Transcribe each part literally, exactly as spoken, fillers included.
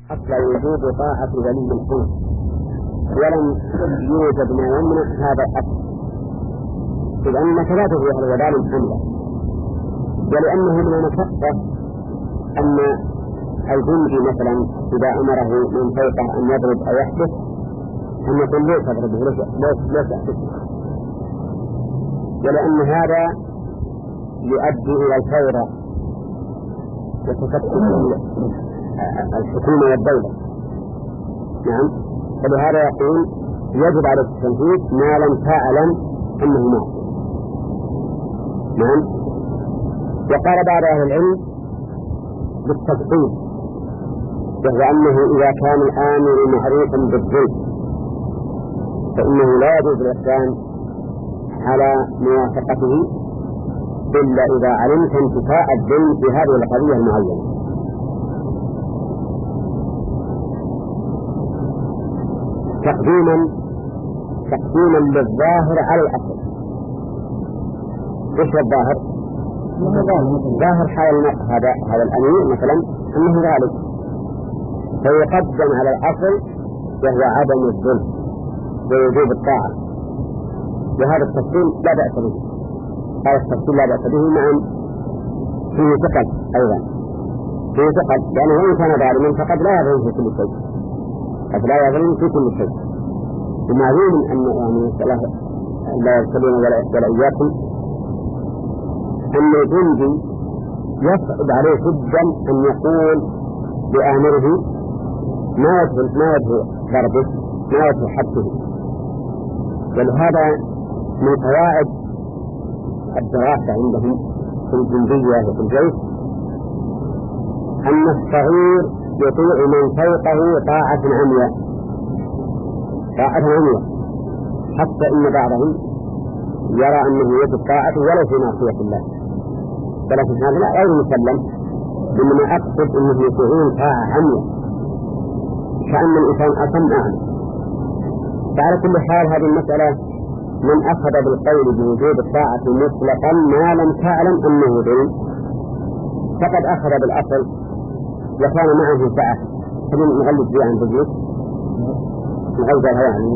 أصل وجوب طاعة ولي الأمر، ولم يوجد ما يمنع هذا الأصل، إذ أنك لا تدري هل ولا من أمر، ولأنه من المشقة أن الجندي مثلا إذا أمره من فوقه أن يضرب أو يحدث أن يقول ليس تضربه ليس يحدث، ولأن هذا يؤدي إلى الفوضى وتفتت الحكومة والدولة. نعم، فلهذا يقول يجب على التنفيذ ما لم تعلم أنه معصية. نعم. وقال بعض أهل العلم بالتفصيل، وهو أنه إذا كان الآمر معروفا بالظلم فإنه لا يجوز الإحسان على موافقته إلا إذا علمت انتفاء الظلم في هذه القضية المعينة. تقديما تقديما للظاهر على الأصل. إيش الظاهر؟ ظاهر حال هذا هذا الأمير مثلا أنه ذلك، فيقدم على الأصل وهو عدم الظلم ووجوب الطاعة، وهذا التفصيل لا بأس به. هذا التفصيل لا بأس به، مع فيه ثقل أيضا، فيه ثقل، لأنه وإن كان ظالما فقد لا يظلم في كل شيء، قد لا يظلم في كل شيء. ومعلوم أن يعني لا يرسلون ولا إياكم أن الجندي يصعب عليه جدا أن يقول بآمره ما يدخل ما يدخل ضربه ما يدخل حبسه. ولهذا من قواعد الدراسة عندهم في الجندية وفي الجيش أن الصغير يطيع من فوقه طاعة عمياء، طاعة عمياء، حتى إن بعضهم يرى أنه يجب طاعته ولو في معصية الله، ولكن هذا لا غير مسلم، إنما أقصد أنه يطيعون طاعة عمياء كأن الإنسان أصم أعمى. فعلى كل حال هذه المسألة من أخذ بالقول بوجود الطاعة مطلقا ما لم تعلم أنه ظلم فقد أخذ بالأصل وكان معه سعة. خلينا نغلق بها عن بجيس نغلقها يعني.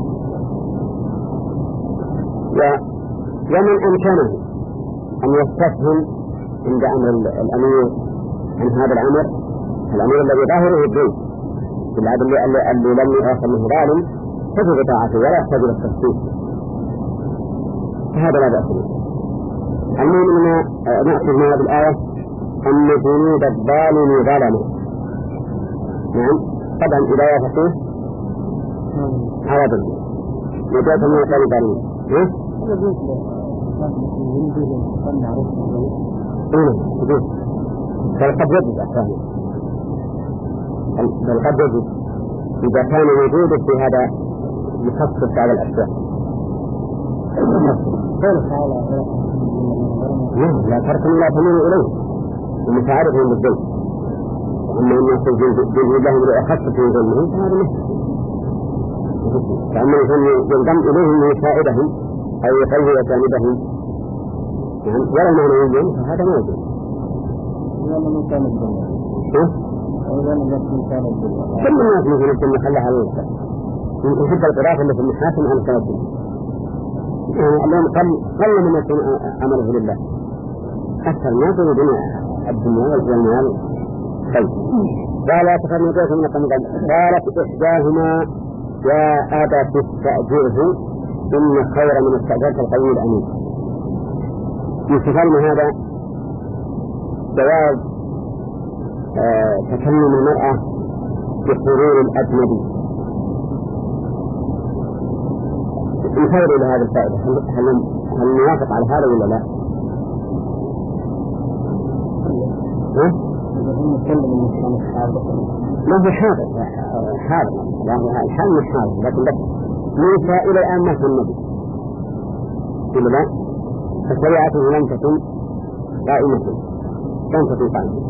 ومن أمكنه أن يستفهم عند أمر الأمير عن هذا الأمر، الأمير الذي ظاهره الدين بالعدل اللي لم يغفر منه ظالم تجب طاعته ولا يحتاج إلى التفصيل، فهذا لا بأس به. المهم أن نأخذ من هذه الآية أن جنود الظالم ظلموا. نعم، طبعا إذا وافقوه على ظلم نجاة من الظالم ظالمين. بل قد يجب أحسانه، بل قد يجب إذا كان وجوده في هذا يخصص على الأشياء. لا تركن لا تميل إليه ومساعدهم بالذل، وأما أن يكون جنود لهم لأخصص من ظلمهم فهذا مهم، فأما يكون ينضم إليهم ويساعدهم أو يقوي جانبهم ولا معنويا فهذا ما يجوز. كل الناس يمكن أن يخلها على الوسط، يمكن حتى القراءة اللي في المحاكم عن الكواتب اليوم قل قل من يكون عمله لله، أكثر الناس يريدون الدنيا والمال. طيب، قال تخرج نجاة من قمد. قالت إحداهما يا أبا تستأجره إن خير من استأجرت القوي الأمين. يستفاد من هذا جواز آه تكلم المرأة بحضور الأجنبي. نخير إلى هذا الفائدة، هل, هل نوافق على هذا ولا لا؟ ها؟ ما هو حاضر حاضر يعني الحال مش حاضر، لكن بس موسى إلى الآن ما في النبي إلا لا، فشريعته لم تكن قائمة، لم تكن قائمة.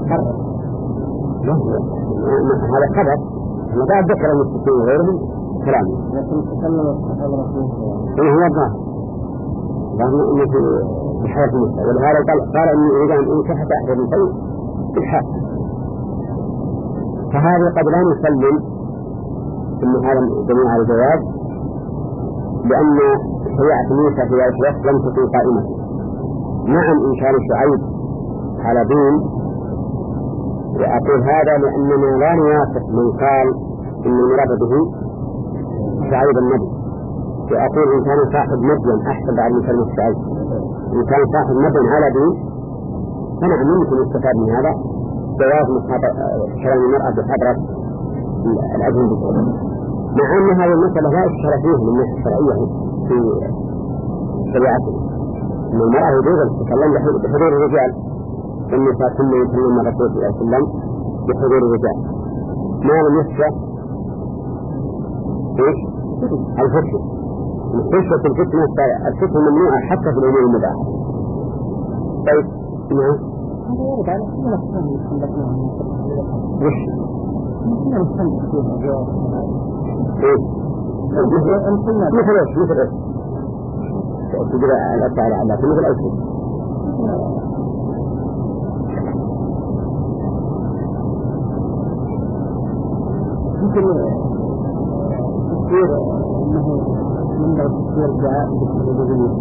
هذا خبر ما ذكر المستقيم وغيرهم كلامه، لكن تكلم الصحابة رسوله هو الظاهر ظاهر إنه في حياة موسى، ولهذا قال قال إني أريد أن أنكح أحد من شيء بالحق. فهذا قد لا نسلم أن هذا دليل على الجواز، لأن شريعة موسى في ذلك الوقت لم تكن قائمة. نعم إن كان شعيب على دين، وأقول هذا لأننا لا نوافق من قال إن المراد به شعيب النبي، وأقول إن كان صاحب مدين أحسن بعد من كلمة شعيب. إن كان صاحب مدين على دين فنعم يمكن يستفاد من هذا جواز كلام المرأة بحضرة الأجنبي، مع أن هذه المسألة لا إشكال فيه من الناحية الشرعية في شريعته، أن المرأة يجوز أن تتكلم بحضور الرجال، والنساء كنا يتكلم الرسول صلى الله عليه وسلم بحضور الرجال. ما لم يخشى ايش؟ الفتنة. خشية الفتنة الفتنة ممنوعة حتى في الأمور المباحة. طيب نعم. وش؟ مثل ايش؟ مثل ايش؟ تجرى الأسئلة على مثل ايش؟ ممكن تصير أنه من بعد تصير الدعاء بالتدريجية.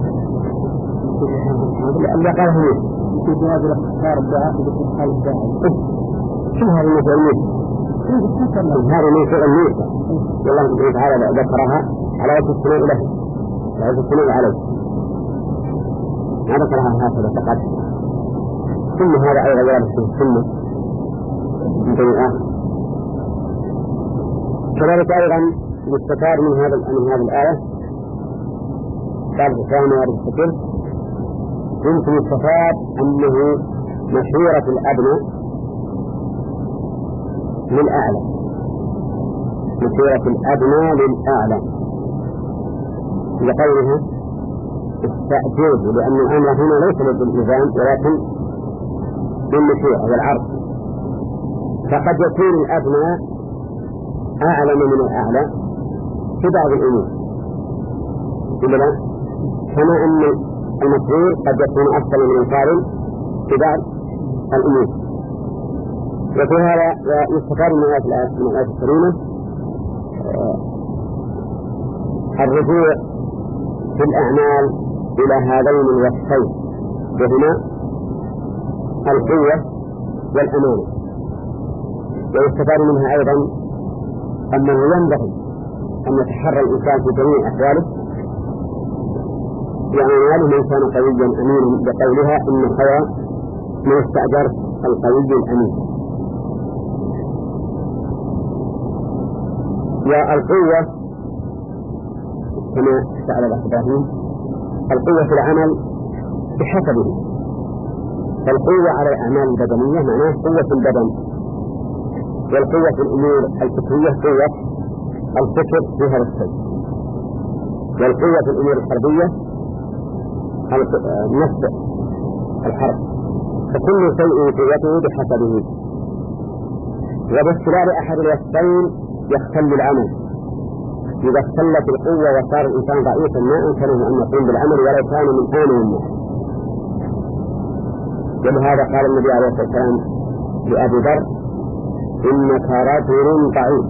اللي قال هو يمكن جواز الاختصار الدعاء باستحال الداعي. شو هذا من فعل هذا من فعل موسى والله سبحانه وتعالى ذكرها على وجه الثناء له، على وجه الثناء عليه، ما ذكرها هكذا فقط. ثم هذا أيضا يرى في السنة من بين الآخر. كذلك أيضا يستفاد من هذا من هذه الآية قال الإسلام وارد الفكر، يمكن يستفاد أنه مشورة الأبناء للأعلى، مشورة الأبناء للأعلى لقولها استأجوز، لأن الأمر هنا ليس بالإلزام ولكن بالمشورة والعرض. فقد يكون الأبناء أعلم من الأعلى في بعض الأمور، إلا كما أن المسؤول قد يكون أفضل من القارئ في بعض الأمور. وفي هذا يستفاد من الآية الكريمة الرجوع في الأعمال إلى هذين الوصفين، وهما القوة والأمانة. ويستفاد منها أيضا أنه ينبغي أن يتحرى الإنسان في جميع أحواله بأعماله من كان قويا أمينا، بقولها إن الخير من استأجر القوي الأمين. والقوة كما سأل إبراهيم القوة في العمل بحسبه، فالقوة على الأعمال البدنية معناه قوة البدن، والقوة في الأمور الفكرية قوة الفكر في هذا الشيء، والقوة في الأمور الحربية نفس الحرب، فكل شيء قوته بحسبه. وباختلال أحد الوصفين يختل العمل. إذا اختلت القوة وصار الإنسان ضعيفا ما أمكنه أن يقوم بالعمل ولو كان من آن الناس. ولهذا قال النبي عليه الصلاة والسلام لأبي ذر إنك رجل ضعيف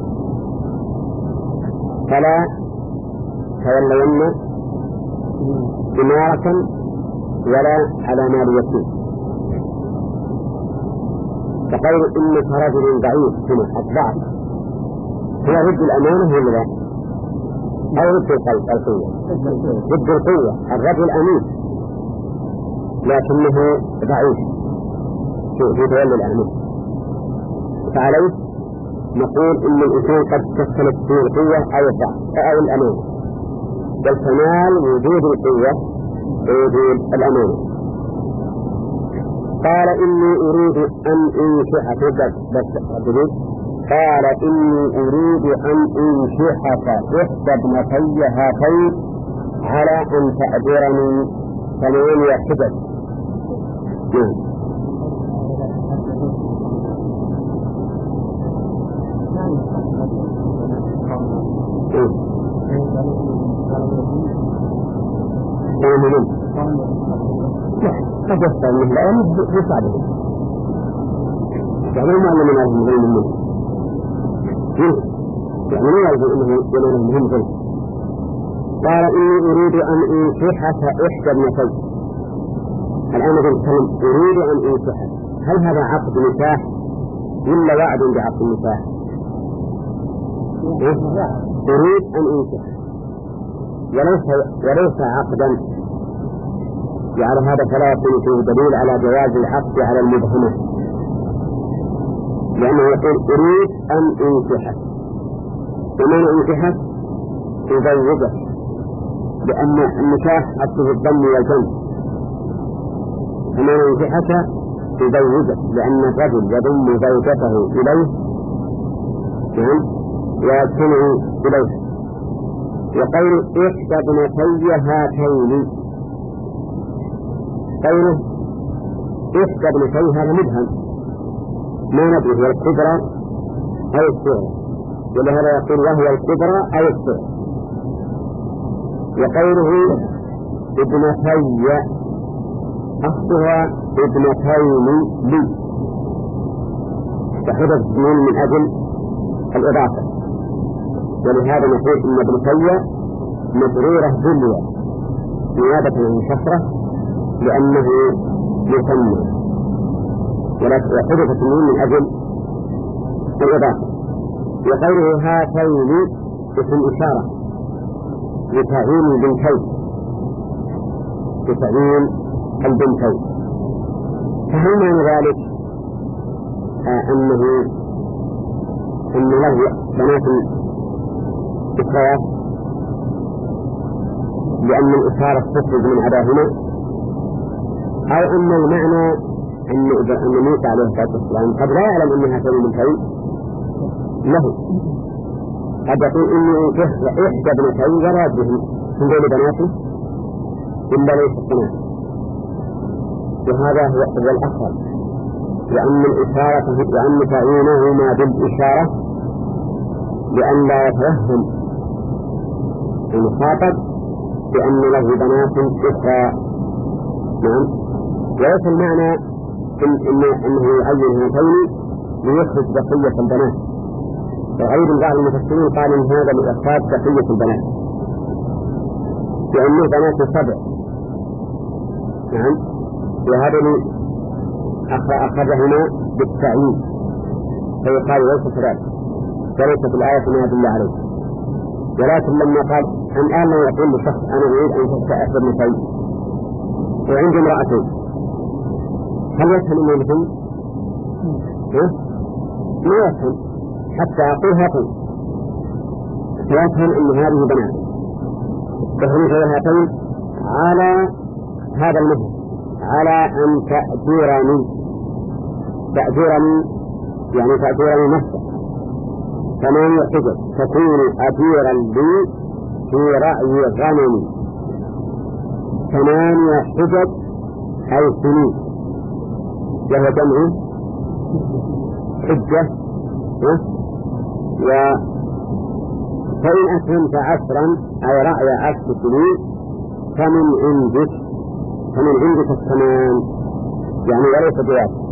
فلا تولين إمارة ولا على مال يتيم. فقول إنك رجل ضعيف هنا الضعف هي ضد الأمانة ولا لا؟ أو ضد القوة؟ ضد القوة. الرجل أمين لكنه ضعيف في تولي الأمانة، فعليه نقول إن الإنسان قد تختلف فيه القوة أو الضعف أو الأمانة، والكمال وجود القوة ووجود الأمانة. قال إني أريد أن أنشحك قال إني أريد أن أنشحك إحدى ابنتي هاتين على أن تأجرني ثمانية حجج. آمنين لا قد يستعمل الآن بصعبه يعني ما علمنا لهم ظلم منه يعني ما يلزم أنه يقولون لهم ظلم. قال إني أريد أن أنكحك إحدى ابنتي. الآن نتكلم أريد أن أنكحك، هل هذا عقد نكاح ولا وعد بعقد النكاح؟ أريد أن أنكحك وليس وليس عقدا، يعني هذا فلا يكون فيه دليل على جواز العقد على المبهمة، لأنه يقول أريد أن أنكحك، ومن أنكحك تزوجك، لأن النكاح أصله الضم والجمع، ومن أنكحك تزوجك لأن الرجل يضم زوجته إليه ويجتمع إليه. وقول إحدى ابنتي هاتين، قوله إحدى ابنتي هذا مبهم ما ندري هي الكبرى أو الصغرى، ولهذا يقول وهي الكبرى أو الصغرى. وقوله ابنتي أصلها ابنتين لي، فحدث اثنين من أجل الإضافة، ولهذا نقول إن ابنتي مجرورة بالياء نيابة عن كسرة لأنه يسمى، وحدث اثنين من أجل الإضافة. وقوله هاتين اسم إشارة لتعيين البنتين، لتعيين البنتين. فهل معنى ذلك آه أنه أن له بنات إخوات لأن الإشارة تخرج من عداهما، أو أن المعنى أن أن موسى عليه الصلاة والسلام قد لا يعلم أن هاتين البنتين له، قد يقول إني إحدى ابنتين ولا يدري من دون بناته إلا ليس بنات، وهذا هو الأفضل، لأن الإشارة لأن تعيينهما بالإشارة لأن لا يتوهم المخاطب بأن له بنات أخرى. نعم، وليس المعنى إن أنه يعين هاتين ليخرج بقية البنات، وغير بعض المفسرين قال إن هذا لإخراج بقية البنات لأنه بنات سبع. نعم، وهذا أخرجهما بالتعيين فيقال ليس كذلك، وليس في الآية ما يدل عليه. ولكن لما قال الآن لو يقول لشخص أنا أريد أن تستأثر ابنتين وعندي امرأتين، هل يفهم أنه مثل؟ ما يفهم حتى أقول هاتين، فيفهم أن هذه بنات تخرج هاتين على هذا المثل، على أن تأجرني تأجرني يعني تأجرني نفسك ثمانية حجج تكون أجيرا لي في رأي غنمي، ثمانية حجج أي سنين، وهو جمع حجة. و فإن أكرمت عشرا أي رأي عشر سنين فمن عندك فمن عندك الثمان، يعني وليس بواجب.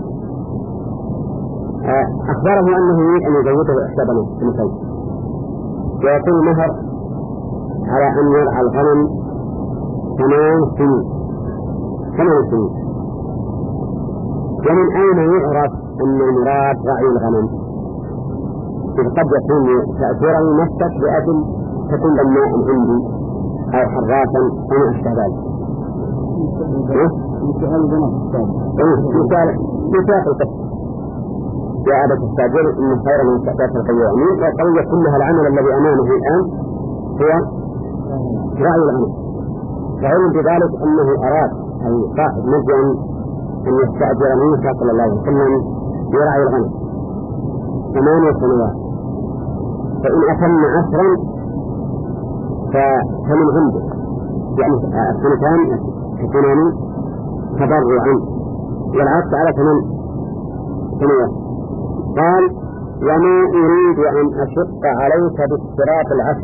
أخبره أنه يريد أن يزوجه إحدى بنتين، ويكون المهر على أن يرعى الغنم ثمان سنين ثمان سنين. ومن أين يعرف أن المراد رعي الغنم؟ إذ قد يكون تأثيره نفسك لأجل تكون بناء عندي أو حراسا أو ما أشبه ذلك. مثال القصة يا أبا تستأجر إن خير من استأجرت القوامين، والقوية كلها العمل الذي أمامه الآن هو رعي الغنم، فعلم بذلك أنه أراد أي قائد مجد أن يستأجر موسى صلى الله عليه وسلم يرعي الغنم ثمانية سنوات، فإن أتم عشرا فمن عنده، يعني السنتان تكونان تبرعا والعكس على ثمان سنوات. قال وما أريد أن أشق عليك باشتراط العشر،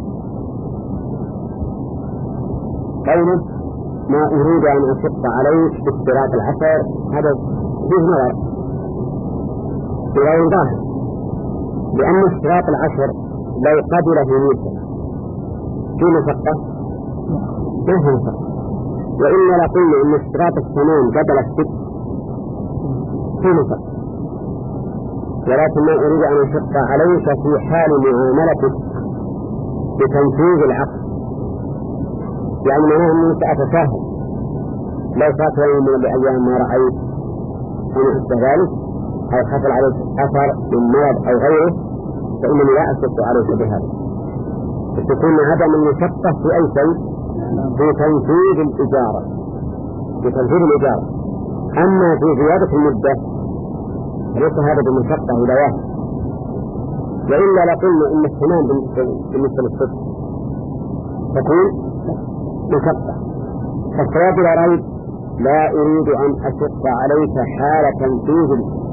قوله ما أريد أن أشق عليك باشتراط العشر هذا فيه نظر، بغير ظاهر، لأن اشتراط العشر لو قبله موسى في مشقة ما هو مشقة، وإلا لقلنا إن اشتراط الثمان قبل الست في مشقة، ولكن ما أريد أن أشق عليك في حال معاملتك بتنفيذ العقد، يعني معناه أني سأتساهل لو فات يوم من الأيام ما رأيت أن ذلك أو حصل عليك أثر من مرض أو غيره فإنني لا أشق عليك بهذا، تكون عدم المشقة في أي شيء في تنفيذ الإجارة في تنفيذ الإجارة. أما في زيادة المدة ليس هذا بمشقة إلى واحد، وإلا لقلنا إن الثمان بالنسبة للصدق تكون مشقة. فالصواب لا ريب لا أريد أن أشق عليك حال تنفيذ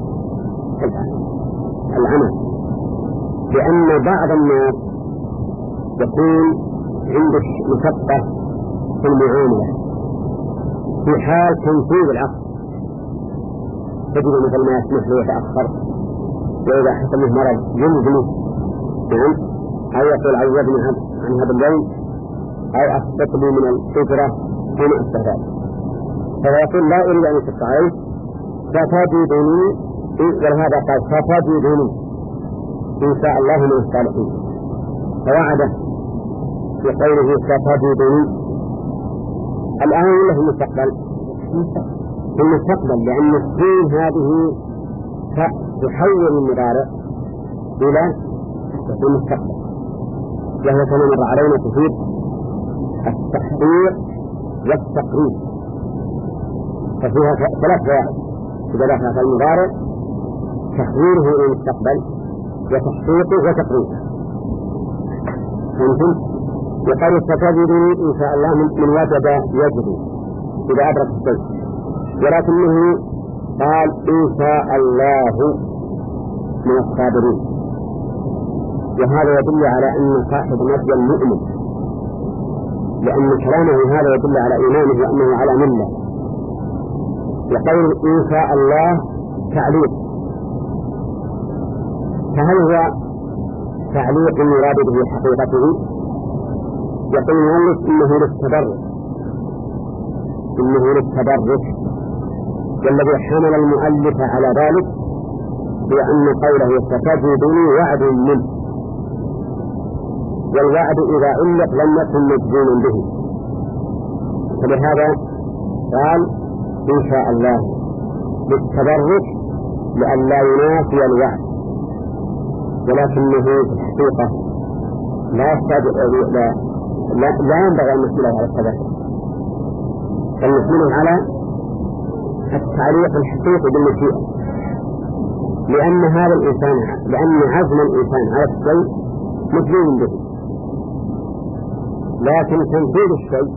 العمل، لأن بعض الناس يكون عنده مشقة في المعاملة في حال تنفيذ العقد، تجد مثل ما يسمح له يتأخر، وإذا حصل له مرض يلزمه نعم أو يقول عوضني عن هذا اليوم أو أسقط لي من الأجرة وما أشبه ذلك، فيقول لا أريد أن أشق عليه ستجدني، ولهذا قال ستجدني إن شاء الله من الصالحين، فوعده في قوله ستجدني الآن ولا في المستقبل؟ في المستقبل، لأن السين هذه تحول المضارع إلى المستقبل، وهي كما مر علينا تفيد التحضير والتقريب، ففيها ثلاث فوائد إذا دخل المضارع: تحويله إلى المستقبل وتحقيقه وتقريبه. فهمتم؟ يقول ستجدني إن شاء الله من وجد يجد إذا أدرك الشيء، ولكنه قال إن شاء الله من الصابرين، وهذا يدل على أن صاحب نفي المؤمن، لأن كلامه هذا يدل على إيمانه وأنه على ملة. يقول إن شاء الله تعليق، فهل هو تعليق يراد به حقيقته؟ يقول المؤلف إنه للتبرك، إنه للتبرك، والذي حمل المؤلف على ذلك هو أن قوله ستجدني وعد منه، والوعد إذا علق لم يكن مجزوما به، فلهذا قال إن شاء الله للتبرك لئلا ينافي الوعد، ولكنه في الحقيقة لا يستدعي لا لا, لا ينبغي أن نحمله على التبرك، بل نحمله على التعليق الحقيقي بالمشيئة، لأن هذا الإنسان لأن عزم الإنسان على الشيء مجزوم به، لكن تنفيذ الشيء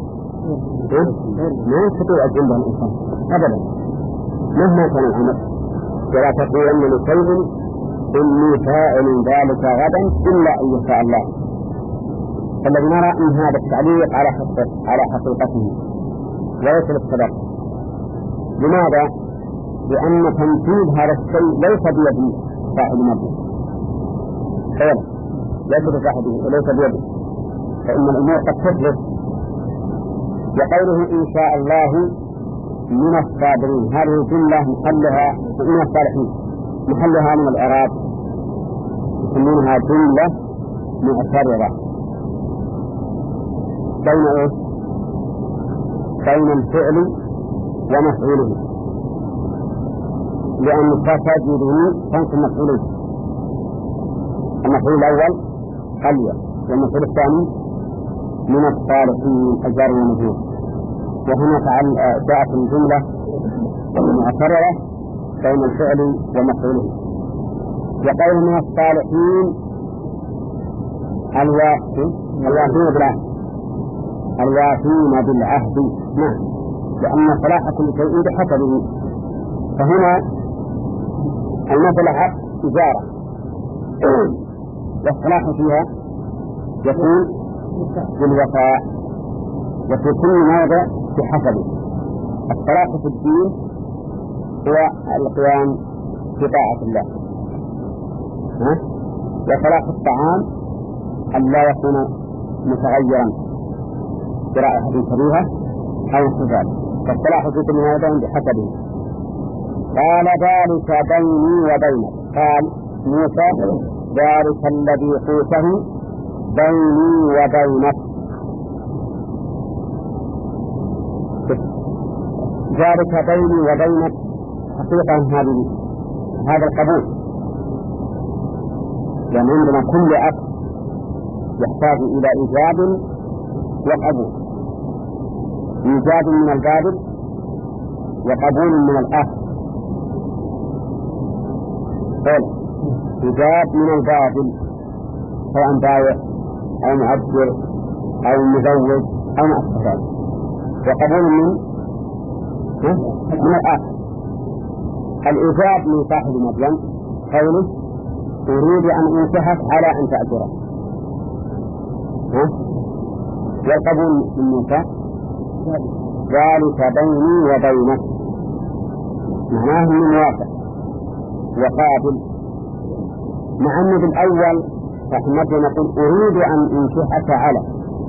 ما يستطيع أن يجزم الإنسان أبدا مهما كان الأمر. ولا تقولن لشيء إني فاعل ذلك غدا إلا أن يشاء الله، فالذي نرى أن هذا التعليق على على حقيقته وليس للتبرك. لماذا؟ لأن تنفيذ هذا الشيء ليس بيد صاحب المبنى، خير ليس بصاحبه وليس بيده، فإن الأمور قد تثبت. وقوله إن شاء الله من الصابرين هذه الجملة محلها من الصالحين، محلها من الإعراب يسمونها جملة مؤثرة بين إيه؟ بين الفعل ومفعوله، لأن ستجدني تنصب مفعولين، المفعول الأول خلية والمفعول الثاني من الصالحين الجار والمجرور، وهنا جاءت الجملة المعترضة بين الفعل ومفعوله. وقول من الصالحين الوافين الوافين بالعهد الوافين بالعهد نعم، لأن صلاح كل شيء بحسبه، فهنا المصلحة إجارة والصلاح فيها يكون بالوفاء، وفي كل موضع بحسبه. الصلاح في الدين هو القيام في طاعة الله، ها؟ وصلاح الطعام أن لا يكون متغيرا برائحة كريهة أو انتظار، فالصلاح في كل هذا بحسبه. قال ذلك بيني وبينك، قال موسى ذلك الذي قوته بيني وبينك، ذلك بيني وبينك حقيقة هذه هذا القبول، لأن عندنا كل أكل يحتاج إلى إيجاب وقبول، إيجاب من القابل وقبول من الآخر. قل إيجاب من القابل سواء بايع أو مؤجر أو مزوج أو ما أشبه ذلك، وقبول من من الآخر. الإيجاب من صاحب مدين قوله أريد أن أنكحك على أن تأجره، والقبول من موسى ذلك بيني وبينك، معناه من موافق وقابل. مع أن بالأول فحمد نقول أريد أن أنكحك على،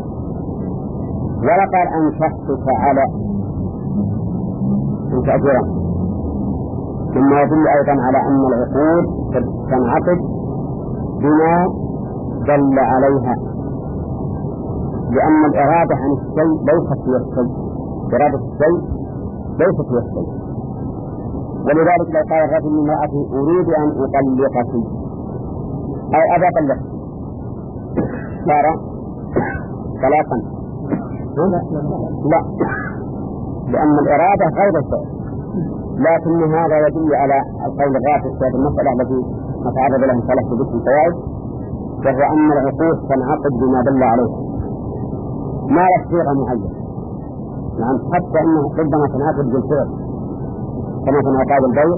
ولا قال أنكحتك على أن تأجره. ثم يدل أيضا على أن العقود تنعقد بما دل عليها، لأن الإرادة عن الشيء ليست هي الشيء، إرادة الشيء ليست هي الشيء. ولذلك لو قال الرجل لامرأته أريد أن أطلقك أو أبا طلق صار طلاقا، لا، لأن الإرادة غير الشيء. لكن هذا يدل على القول الرابع في هذه المسألة التي نتعرض لها إن شاء الله في ذكر الفوائد، وهو أن العقود تنعقد بما دل عليه، ما له صيغة معينة. نعم، حتى أنه ربما تنعقد بالفعل كما في انعقاد البيع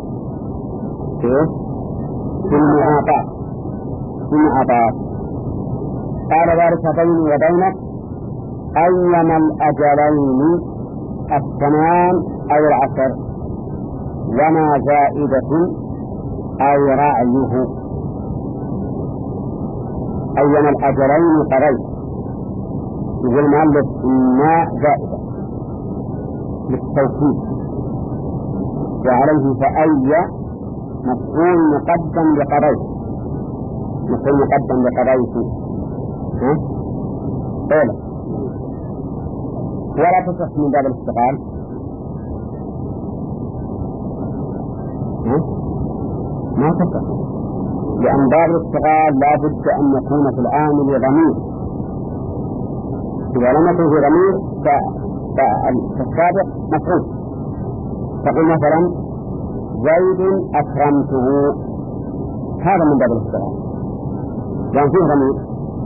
في المعاطاة في المعاطاة. قال ذلك بيني وبينك أيما الأجلين الثمان أو العشر، وما زائدة أو رأيه. أيما الأجلين قضيت، يقول المؤلف ما زائدة للتوكيد، وعليه فأي مفعول مقدم لقضيت، مفعول مقدم لقضيت قوله، ولا تصح من باب الاستقال. ما تصح، لأن باب الاستقال لا بد أن يكون في العامل ضمير، إذا لم يكن في ضمير فالسابق مفعول. تقول مثلا زيد أكرمته، هذا من باب الاستقال لأن فيه ضمير،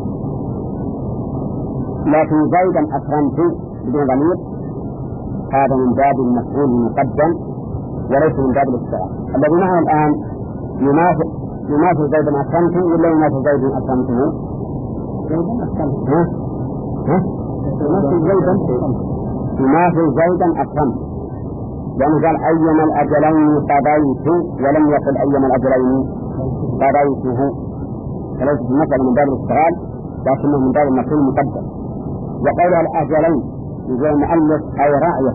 لكن زيدا أكرمت بدون ضمير هذا من باب المفعول المقدم وليس من باب الاستقال. الذي معه الآن يماثل يماثل زيدا أكرمته ولا يماثل زيدا أكرمته؟ ها؟ ها؟ يماثل زيدا يماثل زيدا أكرمته، لأنه قال أيما الأجلين قضيت ولم يقل أيما الأجلين قضيته، فليس في المسألة من باب الاستقال لكنه من باب المفعول المقدم. وقول الأجلين يقول المؤلف أي رأيه،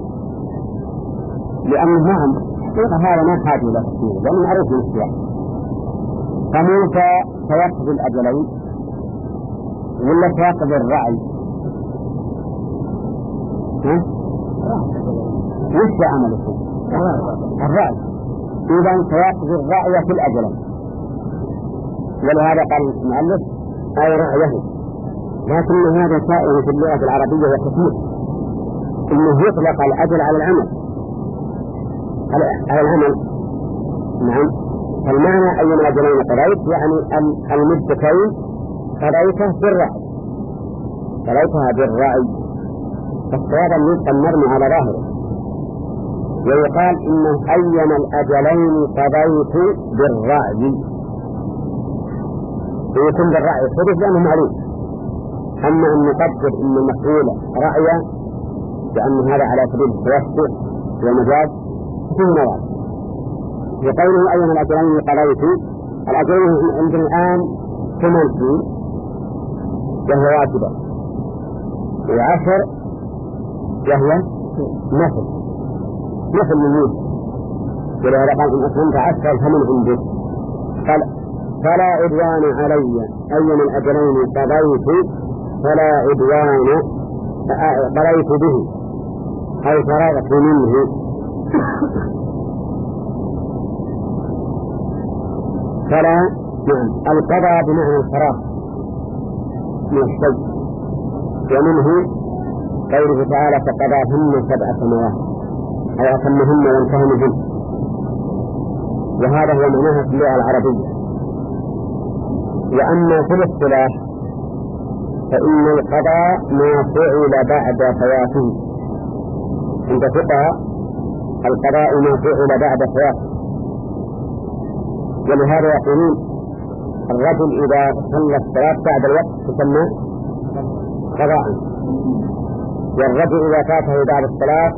لأنه نعم هذا ما حاجة إلى تفسير لأنه معروف من السياق. فموسى سيقضي الأجلين ولا سيقضي الرأي؟ ها؟ وش عمله؟ الرأي. إذا سيقضي الرأي في الأجلين، ولهذا قال المؤلف أي رأيه. لكن هذا سائر في اللغة العربية وكثير، إنه يطلق الأجل على العمل على العمل نعم. فالمعنى أي من الأجلين قضيت يعني المدتين قضيتها بالرأي، قضيتها بالرأي، فالصواب أن يبقى المرمي على ظاهره، ويقال إنه أيما الأجلين قضيت بالرأي، ويكون بالرأي حدث لأنه معروف. أما أن نقدر أن المفعول رأيا لأن هذا على سبيل التوسع والمجاز فيه نوع، وقوله أيما الأجرين قضيت، الأجرين عندنا الآن ثمان سنين وهو واجبة، وعشر وهو نفل نفل من يوسف، ولهذا قال إن أسلمت عشر فمن عندك. قال فلا عدوان علي أيما الأجرين قضيت فلا عدوان قضيت به أي فرغت منه. فلا نعم القضاء بمعنى الفراغ من الشيء، ومنه قوله تعالى فقضاهن سبع سماوات أي أتمهن وانتهمهن، وهذا هو معناها في اللغة العربية. وأما في الاصطلاح فإن القضاء ما فعل بعد فواته، عند فقهاء القضاء ما فعل بعد فواته، ولهذا يقولون الرجل إذا صلى الصلاة بعد الوقت تسمى قضاء، والرجل إذا فاته بعد الصلاة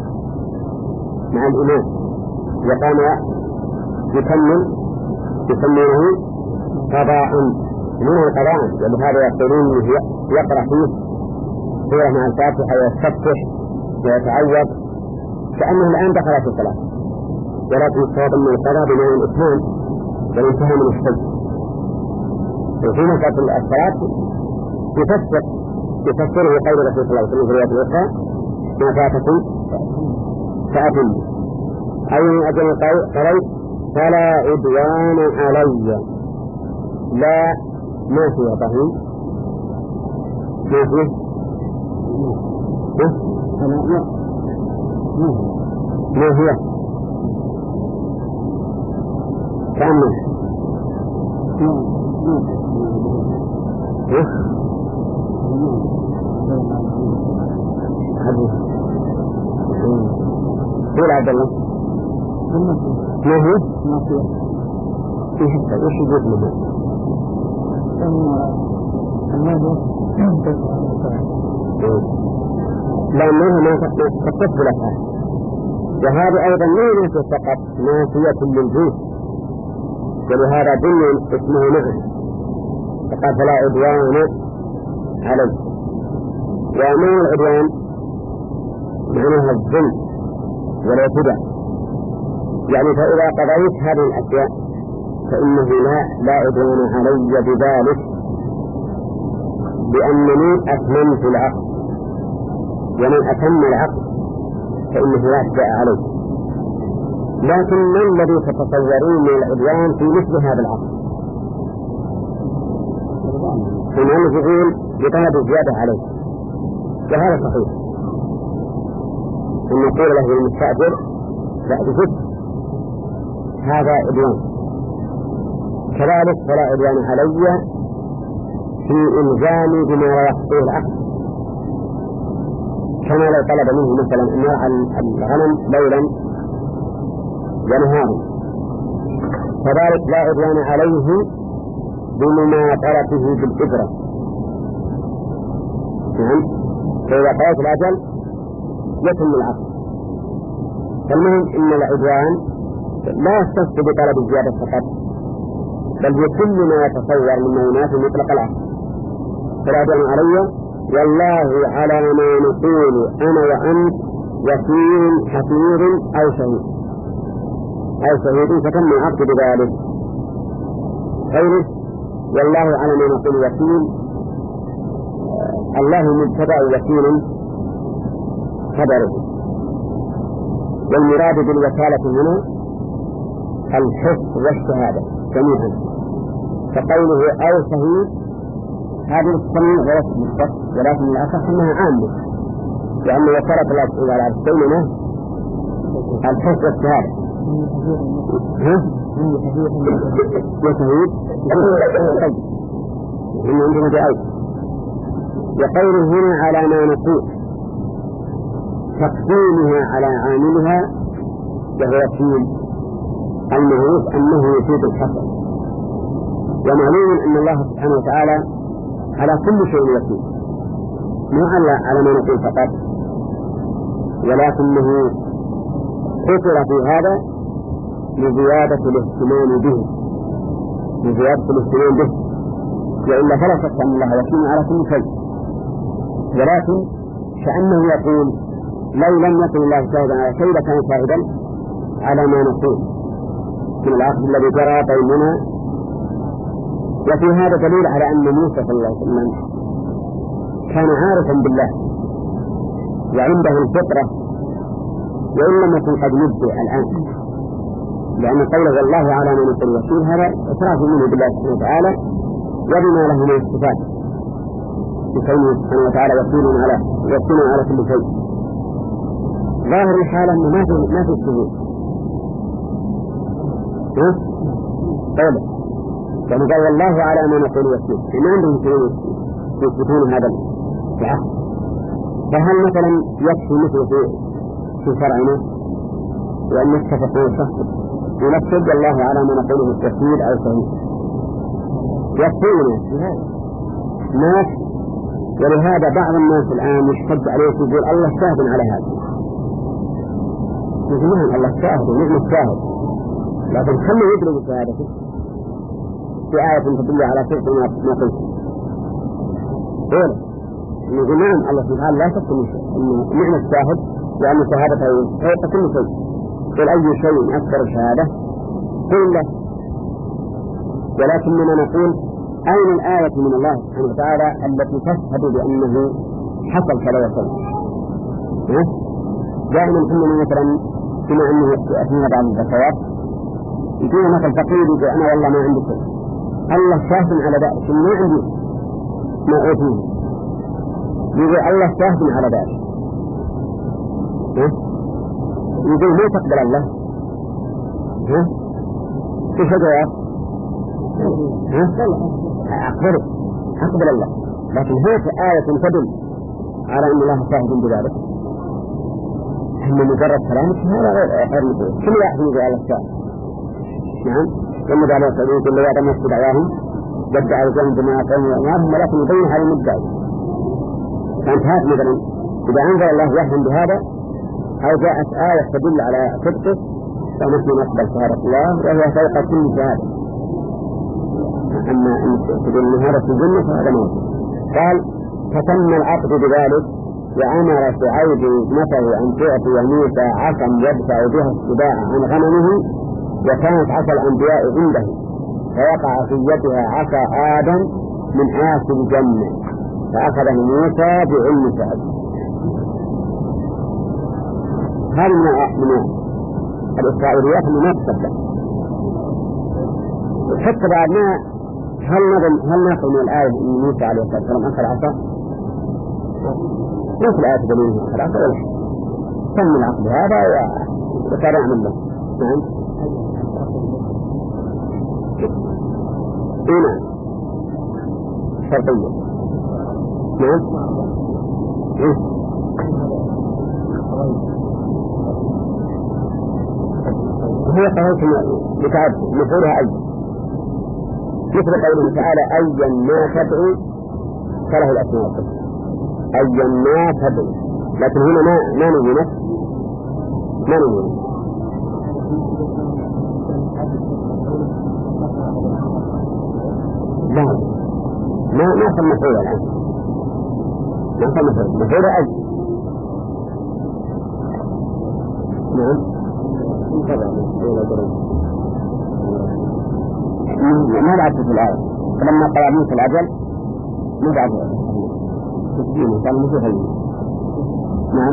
مع الإمام وقام يكمل يسمونه قضاء منه قضاء. ولهذا يقولون يقرأ فيه سورة مع الفاتحة ويستفتح ويتعوذ كأنه الآن دخل في الصلاة، ولكن الصواب من القضاء بمعنى الإتمام والانتهاء من الشيء. وفي مسألة الصلاة يفسر يفسره قول رسول الله صلى الله عليه وسلم في الرواية الأخرى ما فاتكم فأتم أي أجل قريب فلا عدوان علي. لا ما فيها طهيم ما فيه ما هي كامل قول عبد الله ما هي ايش يجب منه لأنها ما تتصل لها، وهذا أيضا لا ينسى فقط ناسية للجنس، ولهذا بني اسمه معه فقال فلا عدوان عليه. وأمام العدوان معناها الظلم والاعتداء، يعني فإذا قضيت هذه الأشياء فإنه لا لا عدوان علي بذلك، لأنني أتممت العقد، ومن أتم العقد فإنه لا اعتداء عليه. لكن ما الذي تتصورون من العدوان في مثل هذا العقد؟ إنهم يقول بطلب الزيادة عليه، وهذا صحيح أن يقول له المستأجر لا بجد هذا عدوان. كذلك فلا عدوان علي في إلزامي بما لا يخطئه العقد، كما لو طلب منه مثلا أن يرعى الغنم ليلا ونهارا، كذلك لا عدوان عليه بمماطلته بالإجرة. نعم فإذا قضيت الأجل يتم العقد. فالمهم إن العدوان لا يختص بطلب الزيادة فقط، بل بكل ما يتصور مما ينافي مطلق العقد. فلا عدوان علي والله على ما نقول أنا وأنت وكيل حفيظ أو شهيد أو شهيد فتم العقد بذلك. غيره والله على ما نقول وكيل، الله مبتدأ وكيل خبره، والمراد بالوكالة هنا الحفظ والشهادة جميعا. فقوله أو شهيد هذه التسمية وليست مختص، ولكن الأصح أنها عامة، لأن وكالة الله إلى العبدين الحفظ والشهادة. وشهيد إن عندنا بأي. وقوله هنا على ما نقول تقديمها على عاملها وهو وكيل المعروف أنه يفيد الحصر، ومعلوم أن الله سبحانه وتعالى على كل شيء وكيل، مو على ما نقول فقط، ولكنه خطر في هذا لزيادة الاهتمام به لزيادة الاهتمام به وإلا فلا شك أن الله وكيل على كل شيء، ولكن كأنه يقول لو لم يكن الله شاهدا على شيء لكان شاهدا على ما نقول من العقد الذي جرى بيننا. وفي هذا دليل على أن موسى صلى الله عليه وسلم كان عارفا بالله وعنده الفطرة وإن لم يكن قد يبدع الآن، لأن قوله والله على ما نقول وكيل هذا إشراف منه بالله سبحانه وتعالى وبما له من الصفات بكونه سبحانه وتعالى وكيل على وكيل على كل شيء. ظاهر الحالة أنه ما في ما في شهود. ها؟ طيب يعني قال والله على ما نقول وكيل، ما عندهم شهود يثبتون هذا العقد. فهل مثلا يكفي مثل في في شرعنا وأن نتفق ونكتب الله على ما نقوله التفسير أو شهيد يكفينا في هذا الناس؟ ولهذا بعض الناس الآن يشتد عليه يقول الله شاهد على هذا. نعم الله شاهد ونحن الشاهد، لكن خلوا يدروا بشهادته في آية تدل على صدق ما قلت. قول نقول نعم الله سبحانه لا شك أنه نحن الشاهد وأن شهادته فوق كل شيء. قل أي شيء أكثر شهادة قل له، ولكننا نقول أين الآية من الله سبحانه وتعالى التي تشهد بأنه حصل كذا وكذا؟ دائما كنا مثلا كما أنه يأتينا بعض الزكوات يجينا مثل فقير يقول أنا والله ما عندي شيء، الله شاهد على ذلك ما عندي ما أوتيه، يقول الله شاهد على ذلك. يقول ما تقبل الله؟ ها؟ كيف جواب؟ ها؟ أقبله أقبل الله، لكن هناك آية تدل على أن الله شاهد بذلك. أما مجرد كلامك هذا غير غير مجرد. كل واحد يقول الله شاهد. نعم. ثم قال يقول كل واحد نفس دعواهم يدعي الجنة بما قالوا وأمرهم، ولكن يبين هذا المدعي. فأنت هات مثلا إذا أنزل الله يحكم بهذا أو جاءت آية تدل على صدقه فنحن نقبل شهادة الله وهي فوق كل شهادة. أما أن تقول أن هذا في الجنة فهذا موجود. قال فتم العقد بذلك وأمر شعيب ابنته أن تعطي موسى عصا يدفع بها السباع عن غنمه، وكانت عصا الأنبياء عنده فوقع في يدها عصا آدم من عاصي الجنة فأخذه موسى بعلم شعيب. هذه من الإسرائيليات اللي ما تصدق. حتى بعدنا هل نظم هل ناخذ من الآية من موسى عليه الصلاة والسلام أخذ عصا؟ ليس الآية دليل أخذ عصا ولا شيء. تم العقد هذا وكان يعمل له. نعم. هنا شرطية. نعم. هي قولت بتعب مفعولها أي مثل قوله تعالى أيا ما تدعو فله الأسماء الحسنى أيا ما تدعو، لكن هنا ما ما نجينا ما نجينا لا ما ما صار مفعول الآن ما صار مفعول مفعولها أي. نعم. ما بعد في الآية فلما قال موسى الأجل ما بعد تسجيله كان مثل هذه. نعم.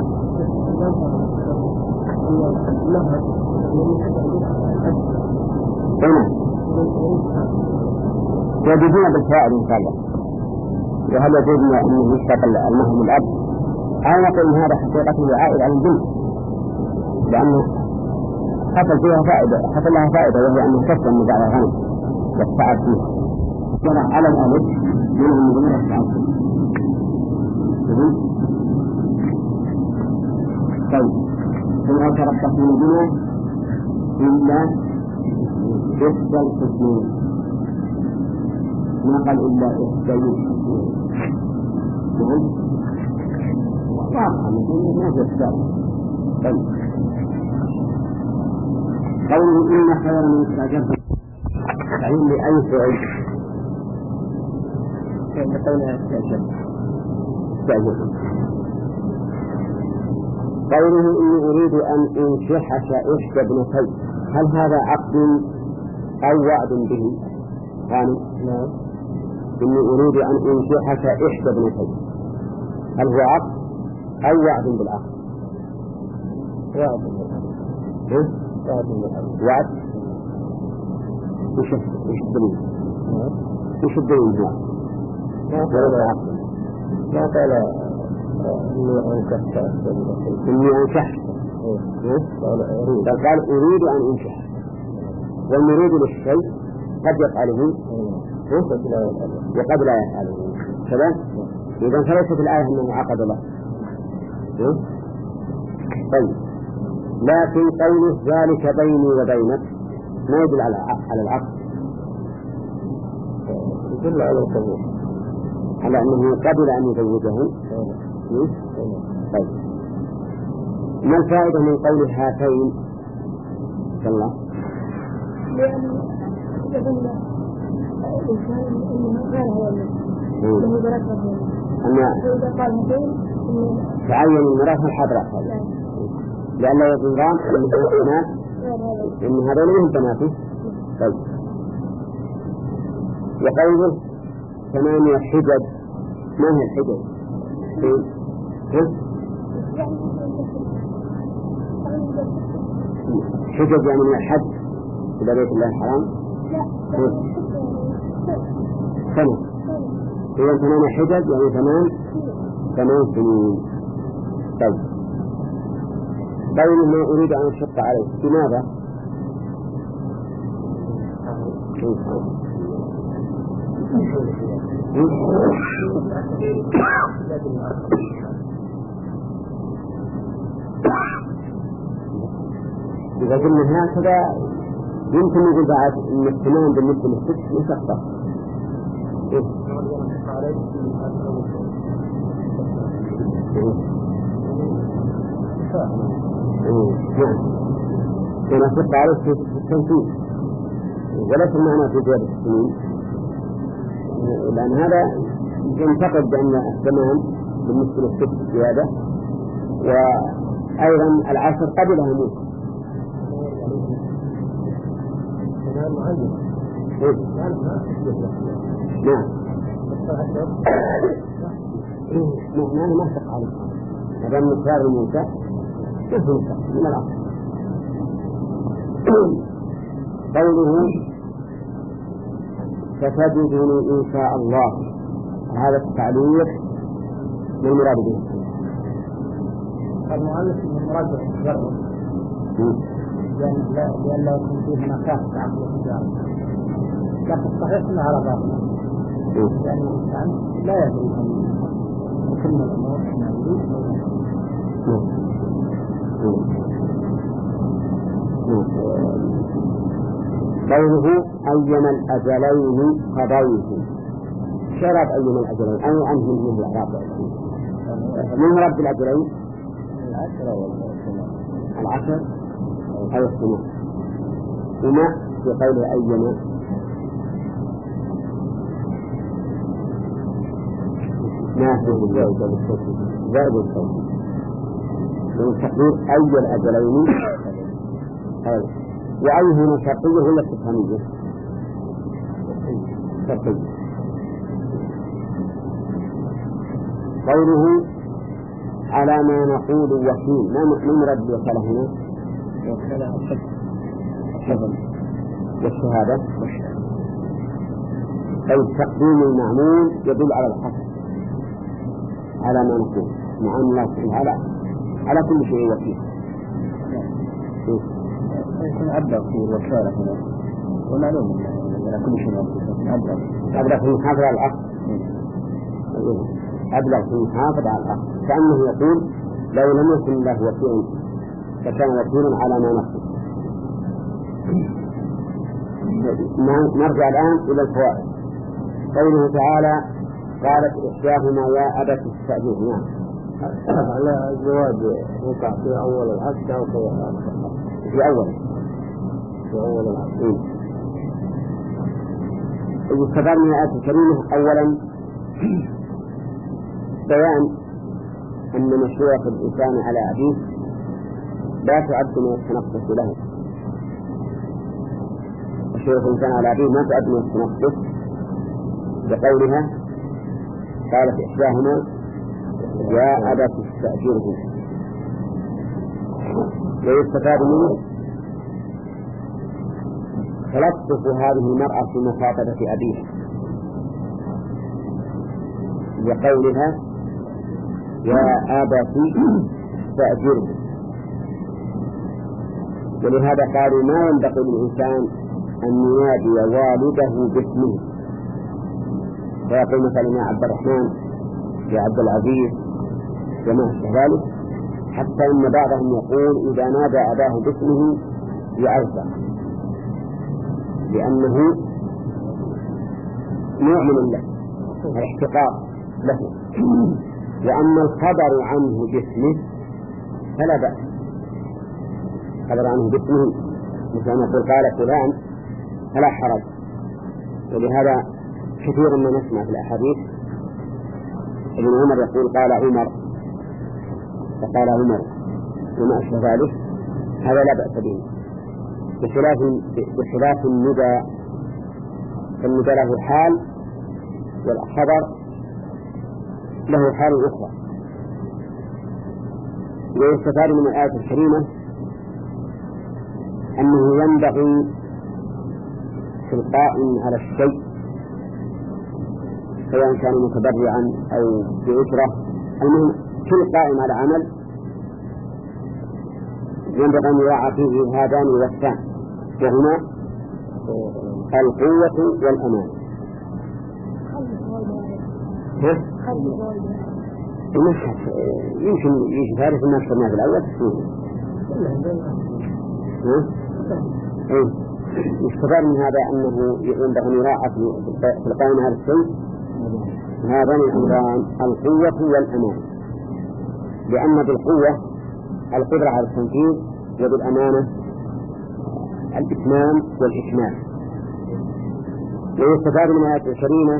تمام. يجدون بالفائد إن شاء الله. وهل يجوز أن يشتغل المهر الأب؟ أنا نقول إن هذا حقيقته عائد على الجنس، لأنه حصل فيها فائدة حصل لها فائدة وهي أنه كسر من بعض الغنم والتعب فيها جرى على الألف منهم من جميع التعب. طيب ثم تربصوا بنا إلا إحدى الحسنين، ما قال إلا إحدى الحسنين. نعم واضحة ما في إشكال. طيب قوله إن خير من استأجرت تعين لأي فعل قولها استأجرت قوله إني أريد أن أنكحك إحدى ابنتي هل هذا عقد أو وعد به؟ قال نعم إني أريد أن أنكحك إحدى ابنتي هل هو عقد أو وعد بالعقد؟ وعد بالعقد وعد وش وش الدليل؟ وش الدليل هو؟ ما قال عقد ما قال إني أنكحت إني أنكحت بل قال أريد أن أنكح والمريد للشيء قد يفعله وقد لا يفعله كذا إذا فليست الآية أنه عقد له. طيب لكن قوله ذلك بيني وبينك ما يدل على على العقد يدل على القبول على أنه قبل أن يزوجه. طيب ما الفائدة من قول هاتين صلى الله لأن يظن الإنسان أنه غير هو أنه درسه فإذا قال هاتين تعين المرأة الحضرة لأن لا يظنان إن هذا منهم بناته. طيب وقوله ثمانية حجج ما هي الحجج؟ حجج يعني من الحج إلى بيت الله الحرام سنة إذا ثمان حجج يعني ثمان ثمان سنين. طيب قوله ما أريد أن أشق عليه لماذا؟ إذا قلنا هكذا يمكن نقول بعد أن الثمان بالنسبة للست مشقة. نعم كما شق عليه في التنفيذ وليس المعنى في زيادة السنين لأن هذا ينتقد بأن الثمان بالنسبة للست زيادة وأيضا العشر قبلها موسى. نعم نعم ما شق عليه هذا مقدار موسى من العصر. قوله ستجدني إن شاء الله هذا التعليق من المراد به المؤلف من مراد الجر لأن لا يكون فيه مكافة عقل التجارة لكن الصحيح أنه على باطنه لأن الإنسان لا يدري كل الأمور ما يريد قوله أيما الأجلين قضيت شرط أيما الأجلين أي عنه من الأعراب من رب الأجلين العشر أو السنة وما في قوله أيما ما فيه الزائدة بالتوكيد زائد التوكيد من تقدير أي الأجلين وأي هنا شرطية ولا استفهامية؟ شرطية. قوله على ما نقول وكيل ما نرد وكالة هنا؟ وكالة الحفظ والشهادة أي تقديم المعمول يدل على الحفظ على ما نقول مع أن الله سبحانه وتعالى على كل شيء وكيل. يكون أبلغ في الوكالة هنا ومعلوم على كل شيء أبلغ أبلغ في محافظة على العقد أبلغ في محافظة على العقد كأنه يقول لو لم يكن الله وكيل فكان وكيلا على ما نقول. نرجع الآن إلى الفوائد. قوله تعالى قالت إحداهما يا أبت استأجره على الزواج وقع في أول العقد أو في في أول يستفاد من الآية الكريمة أولا بيان أن مشروع الإنسان على أبيه لا تعد من التنقص له. مشروع الإنسان على أبيه ما تعد من التنقص، بقولها قالت إحداهما يا أبت استأجره. ويستفاد منه تلطف هذه المرأة في مخاطبة أبيها بقولها يا أبت استأجره. ولهذا قالوا ما ينبغي للإنسان أن ينادي والده باسمه، فيقول مثلا يا عبد الرحمن يا عبد العزيز وما أشبه ذلك، حتى إن بعضهم يقول إذا نادى أباه باسمه يعزى، لأنه نوع من الله الاحتقار له. وأما الخبر عنه باسمه فلا بأس، خبر عنه باسمه مثل ما يقول قال فلان فلا حرج. ولهذا كثير ما نسمع في الأحاديث ابن عمر يقول قال عمر فقال عمر وما أشبه ذلك، هذا لا بأس به، بخلاف بخلاف الندى، فالندى له حال والخبر له حال أخرى. ويستفاد من الآية الكريمة أنه ينبغي في القائم على الشيء سواء كان متبرعا أو بأجرة، المهم كل قائم على عمل ينبغي أن يراعى فيه هذان الوصفان، وهما القوة والأمان. المشهد يمكن يجي ثالث ما اشترناه في الأول يستفاد من هذا أنه ينبغي أن يراعى في القائم على الشيء هذان الأمران القوة والأمان، لأن بالقوة القدرة على التنفيذ وبالأمانة الإتمام والإكمال. ويستفاد من الآية الكريمة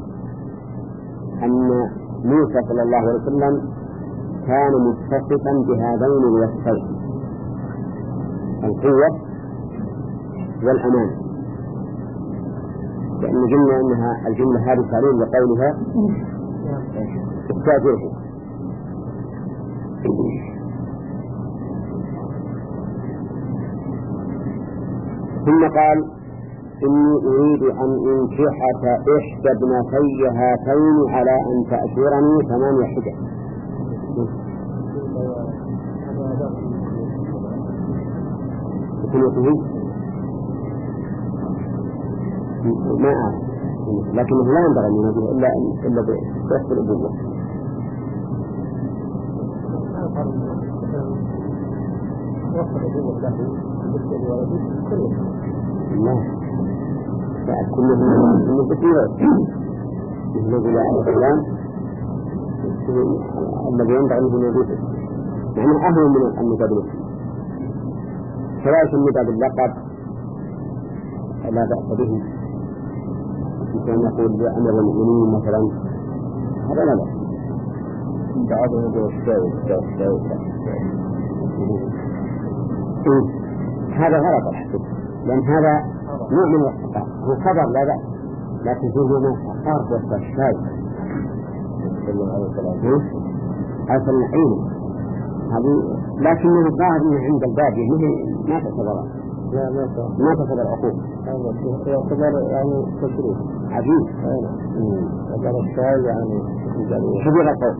أن موسى صلى الله عليه وسلم كان متصفا بهذين الوصفين القوة والأمان، لأن جملة أنها الجملة هذه تعليل لقولها استأجره. ثم قال إني أريد أن أنكحك إحدى ابنتي هاتين على أن تأجرني ثمانية حجج. ما أعرف، لكنه لا ينبغي أن يناديه إلا إلا بوصف الأبوة. لا كلهم من كثير الذي لا الكلام الذي ينبغي أن يناديه معناه أهون من النداء بالاسم. كذلك النداء باللقب لا بأس به، كان يقول بأمر المؤمنين مثلا هذا لا بأس. بعضهم يقول الشاوي الشاوي هذا غلط الحسد، لأن هذا نوع من الاحتقار، هو خبر لا بأس، لكن فيه ما احتقار وسط الشاي هذا النعيم هذه، لكنه ظاهر من عند البادية ما تعتبر لا ما ما تعتبر عقوق، يعتبر يعني تشريف عجيب. يعتبر الشاي يعني شبيه القول.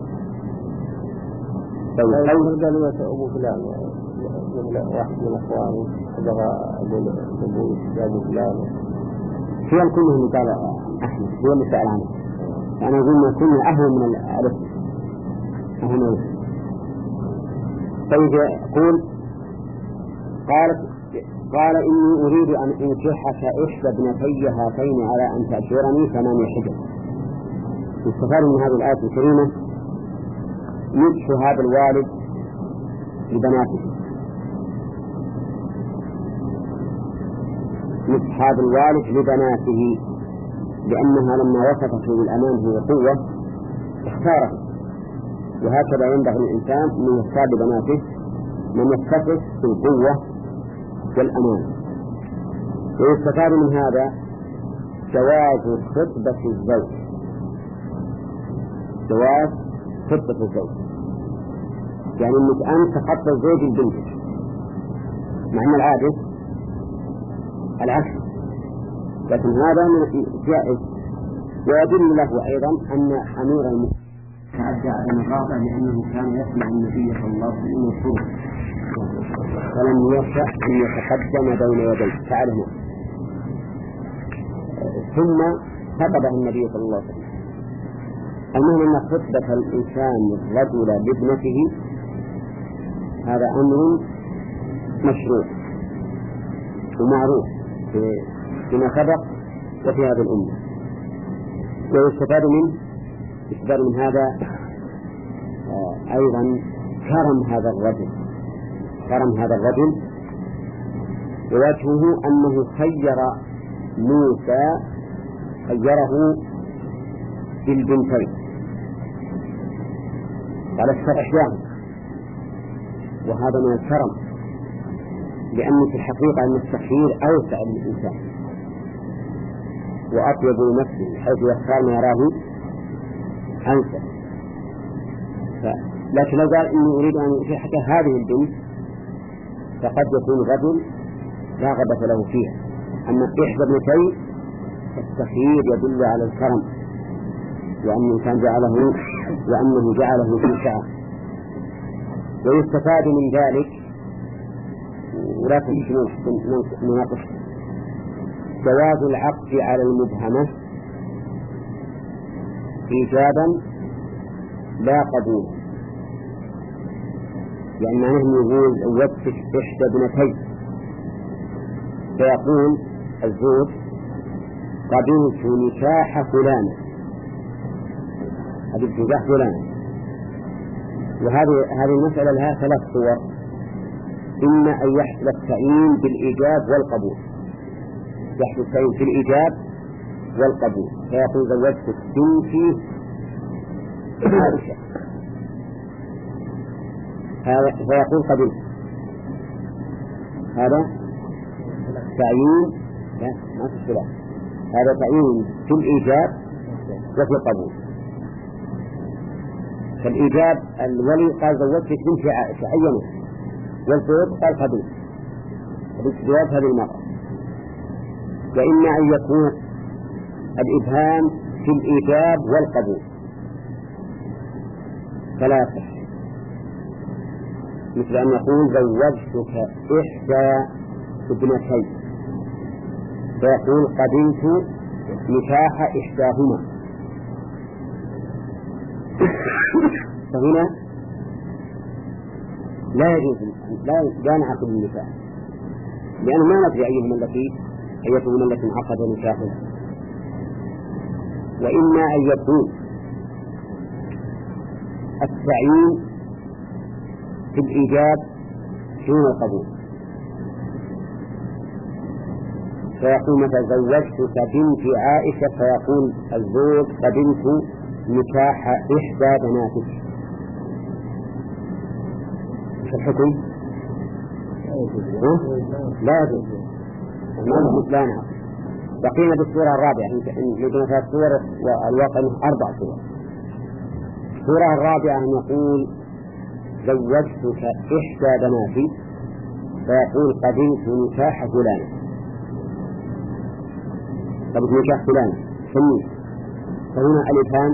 طيب قالوا أبو فلان واحد من أخواني حضر أقول أبو أبو فلان في كلهم قال أحمد هو اللي سأل عنه، أنا أقول ما كنا أهون من الألف أهون من الألف. طيب يقول قالت قال إني أريد أن أنكحك إحدى ابنتي هاتين على أن تأجرني ثمانية حجج. يستفاد من هذه الآية الكريمة نصح هذا الوالد لبناته، مثل هذا الوالد لبناته، لأنها لما وصفته بالأمان والقوة اختاره. وهكذا ينبغي الإنسان من يختار لبناته من يتصف بالقوة والأمان. ويستفاد من هذا جواز خطبة الزوج، جواز خطبة الزوج، يعني أنك أنت تخطب الزوج البنت، مع أن العادة العكس، لكن هذا من جائز. ويدل له أيضا أن أمير المؤمنين تعدى على الرابع لأنه كان يسمع النبي صلى الله عليه وسلم يقول ولم يشأ أن يتقدم بين يديه فعله، ثم خطبه النبي صلى الله عليه وسلم. المهم أن خطبة الإنسان الرجل لابنته هذا أمر مشروع ومعروف فيما سبق وفي هذه الأمة. ويستفاد منه يستفاد من هذا أيضا كرم هذا الرجل، كرم هذا الرجل ووجهه أنه خير موسى، خيره بالبنتين قال اختر إحداهما، وهذا من الكرم، لأن في الحقيقة أن التخيير أوسع للإنسان وأطيب لنفسه حيث يختار ما يراه أنسى. لكن لو قال إني أريد أن أشير حتى هذه البنت فقد يكون الرجل لا غبة له فيها. أما إحدى ابنتين التخيير يدل على الكرم، وأن الإنسان جعله وأنه جعله في سعة. ويستفاد من ذلك ولا تنسوا نناقش جواز العقد على المبهمة إيجابا لا قبولا، لأن يعني يقول زوجتك إحدى ابنتين فيقول الزوج قبلت نكاح فلانة، قبلت نكاح فلانة. وهذه هذه المسألة لها ثلاث صور: إما أن يحصل التعيين بالإيجاب والقبول، يحصل التعيين في الإيجاب والقبول فيقول زوجتك بنتي عائشة فيقول قبلت. هذا تعيين لا ما في الثلاث، هذا تعيين في الإيجاب وفي القبول. فالإيجاب الولي قال زوجتك بنتي عائشة عينها، والزوج قال قبلت بزواج هذه المرأة. وإما أن يكون الإبهام في الإيجاب والقبول ثلاثة، مثل أن يقول زوجتك إحدى ابنتين فيقول قبلت نكاح إحداهما، فهنا لا يجوز لا لا نعقد النكاح، لأنه ما ندري أيهما التي أيتهما التي انعقد نكاحها. وإما أن يكون التعيين في الإيجاب دون القبول، فيقول مثلا زوجتك بنت عائشة فيقول الزوج قبلت نكاح إحدى بناتك، ايش الحكم؟ لا يجوز، لا نعم. بقينا بالصورة الرابعة، عندنا ثلاث صور والواقع أربع صور. الصورة الرابعة أن يقول زوجتك إحدى بناتي فيقول قبلت نكاح فلان، قبلت نكاح فلان سميه، فهنا الإبهام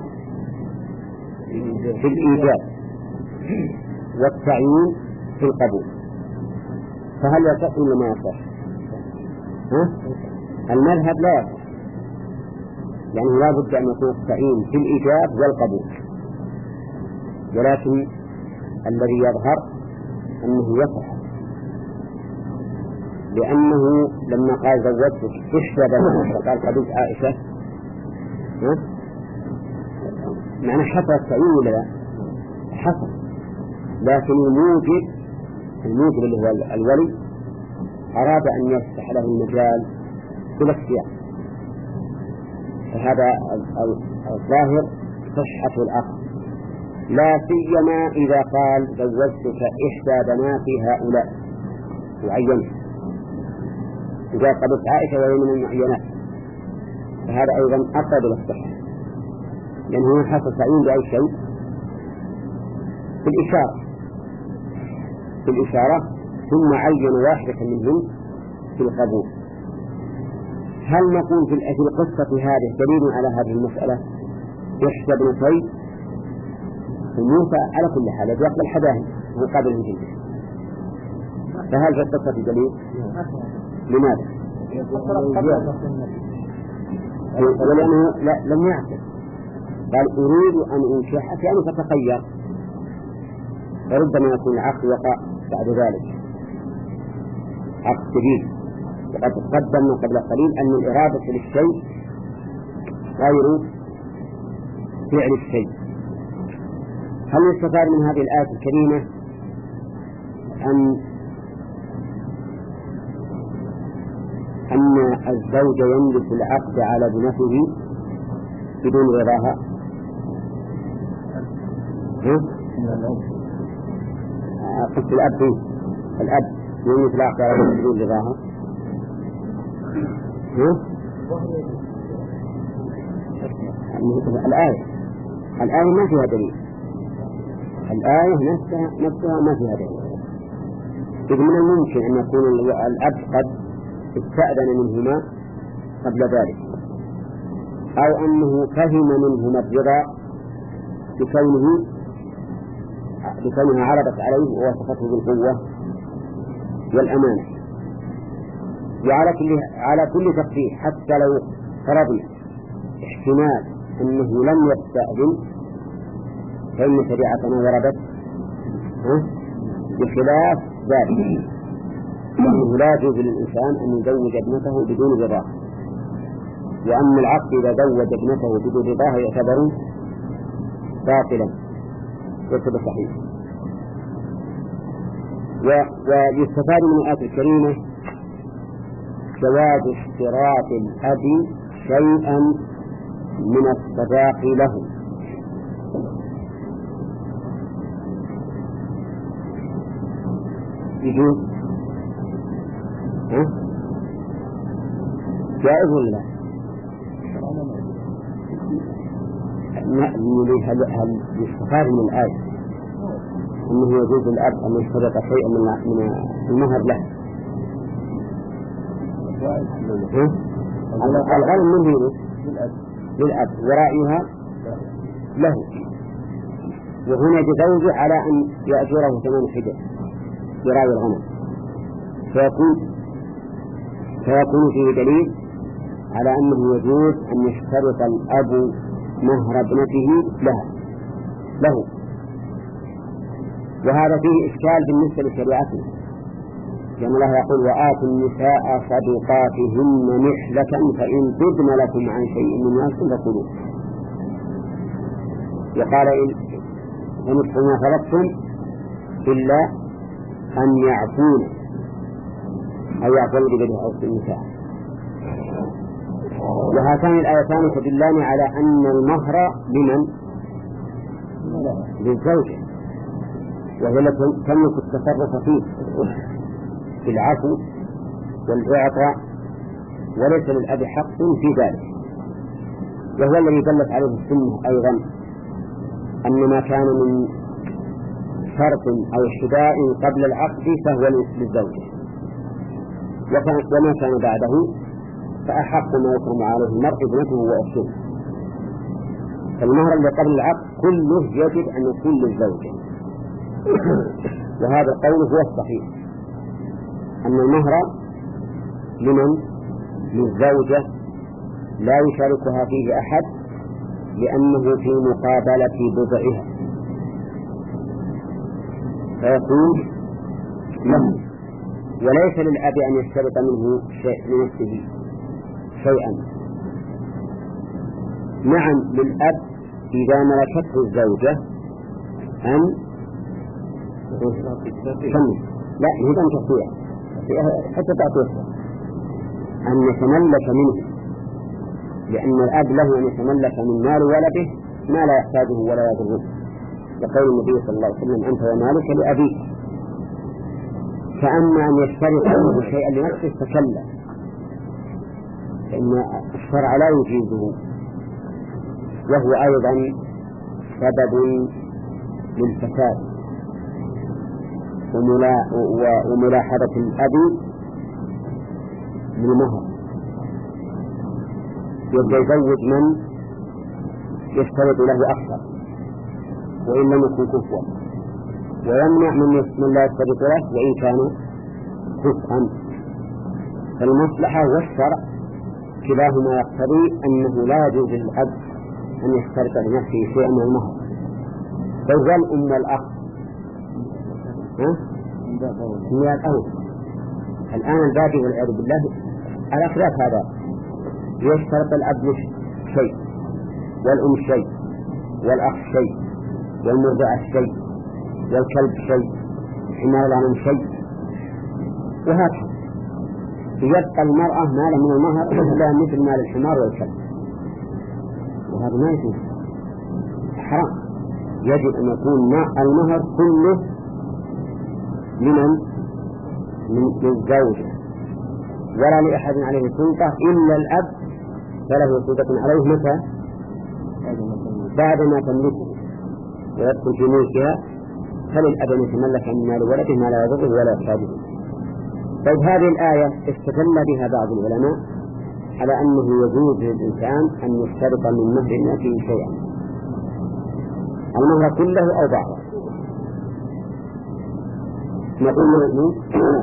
في الإيجاب والتعيين في القبول، فهل يصح ولا ما يصح؟ ها؟ المذهب لا يصح، يعني لا بد أن يكون التعيين في الإيجاب والقبول، ولكن الذي يظهر أنه يصح، لأنه لما قال زوجتك إحدى بناتك قال قبلت عائشة ها؟ معنى حصل التعيين ولا لا؟ حصل، لكن الموجب الموجب اللي هو الولي أراد أن يفتح له المجال بلا اختيار. فهذا الظاهر صحة العقد، لا سيما إذا قال زوجتك إحدى بناتي هؤلاء وعينها، إذا قبلت عائشة وهي من المعينات، فهذا أيضا أقرب إلى الصحة، لأنه حصل تعيين بأي شيء في الإشارة في الإشارة ثم عين واحدة منهم في القبول. هل نقول في القصة هذه دليل على هذه المسألة؟ إحدى ابنتي موسى على كل حال يقبل حداهم مقابل الجنة، فهل في القصة دليل؟ لماذا؟ ولأنه لم يعقل، قال أريد أن أنكحك يعني فتخير، فربما يكون العقد وقع بعد ذلك عقد جديد. وقد قدمنا قبل قليل أن الإرادة للشيء غير فعل الشيء. هل يستفاد من هذه الآية الكريمة أن أن الزوج يملك العقد على ابنته بدون رضاها؟ قلت الأب فيه الأب يملك العقد على ابنته بدون رضاها. الآية الآية ما فيها دليل، الآية نفسها نفسها ما فيها دليل. إذ من الممكن أن يكون الأب قد استأذن منهما قبل ذلك، أو أنه فهم منهما الرضا بكونه بكونها عرضت عليه ووصفته بالقوة والأمانة. وعلى كل على كل تقدير حتى لو فرضنا احتمال أنه لم يستأذن فإن شريعتنا وردت بخلاف ذلك، أنه لا يجوز للإنسان أن يزوج ابنته بدون رضاه، وأن العقد إذا زوج ابنته بدون رضاه يعتبر باطلا ليس بصحيح. ويستفاد من الآية الكريمة جواز اشتراط الأب شيئا من الصداق له، يجوز ها؟ جائز ولا لا؟ هل هل يستفاد من الآية أنه يجوز الأب أن يشترط شيئا من من المهر له؟ الغالب من هنا للأب ورائها له، وهنا يتزوج على أن يأجره ثمان حجج براء الغنم، فيكون فيكون فيه دليل على أنه يجوز أن يشترط الأب مهر ابنته لها له. وهذا فيه إشكال بالنسبة لشريعتنا، لأن الله يقول وآتوا النساء صدقاتهن نحلة فإن تبن لكم عن شيء من نفس فكلوه، وقال إن نصف ما فرضتم إلا أن يعفون أو يعفون بجده أو النساء. وهاتان الآيتان تدلان على أن المهر لمن؟ للزوجة، وهي التي تملك التصرف فيه بالعفو والإعطاء، وليس للأب حق في ذلك. وهو الذي دلت عليه السنة أيضا أن ما كان من شرط أو شداء قبل العقد فهو للزوجة، وما كان بعده فأحق ما يكرم عليه المرء ابنته وأخته. فالمهر اللي قبل العقد كله يجب أن يكون للزوجة، وهذا القول هو الصحيح أن المهر لمن؟ للزوجة لا يشاركها فيه أحد، لأنه في مقابلة بضعها فيكون له، وليس للأب أن يشترط منه شيء لنفسه شيئا. نعم للأب إذا ملكته الزوجة أن لا هي أن تستطيع حتى تعطيها أن يتملك منه، لأن الأب له أن يتملك من مال ولده ما لا يحتاجه ولا يضره، لقول النبي صلى الله عليه وسلم أنت ومالك لأبيك. فأما أن يشترط عنه شيئا لنفسه فكلا، فإن الشرع لا يجيزه، وهو أيضا سبب للفساد وملاحظة الأب بالمهر، يبدأ يزوج من يشترط له أكثر وإن لم يكن كفوا، ويمنع من لا يشترط له وإن كان كفوا. فالمصلحة والشرع كلاهما يقتضي أنه لا يجوز للأب أن يشترط لنفسه شيئا من المهر. فإذا الأم والأخ هي الأول الآن البادئ والعياذ بالله على خلاف هذا، يشترط الأب شيء والأم شيء والأخ شيء والمرضعة شيء والكلب شيء حمار الغنم شيء، وهكذا يبقى المرأة مالا من المهر لا مثل مال الحمار والكلب، وهذا ما يجوز، حرام. يجب أن يكون المهر كله لمن من الزوجة، ولا لأحد عليه سلطة إلا الأب، فله سلطة عليه متى بعد ما تملكه ويدخل في ملكها، فللأب أن يتملك من مال ولده ما لا يضره ولا يحتاجه. طيب هذه الآية استدل بها بعض العلماء على أنه يجوز للإنسان أن يشترط من مهر ابنته شيئا، المهر كله أو بعضه. نقول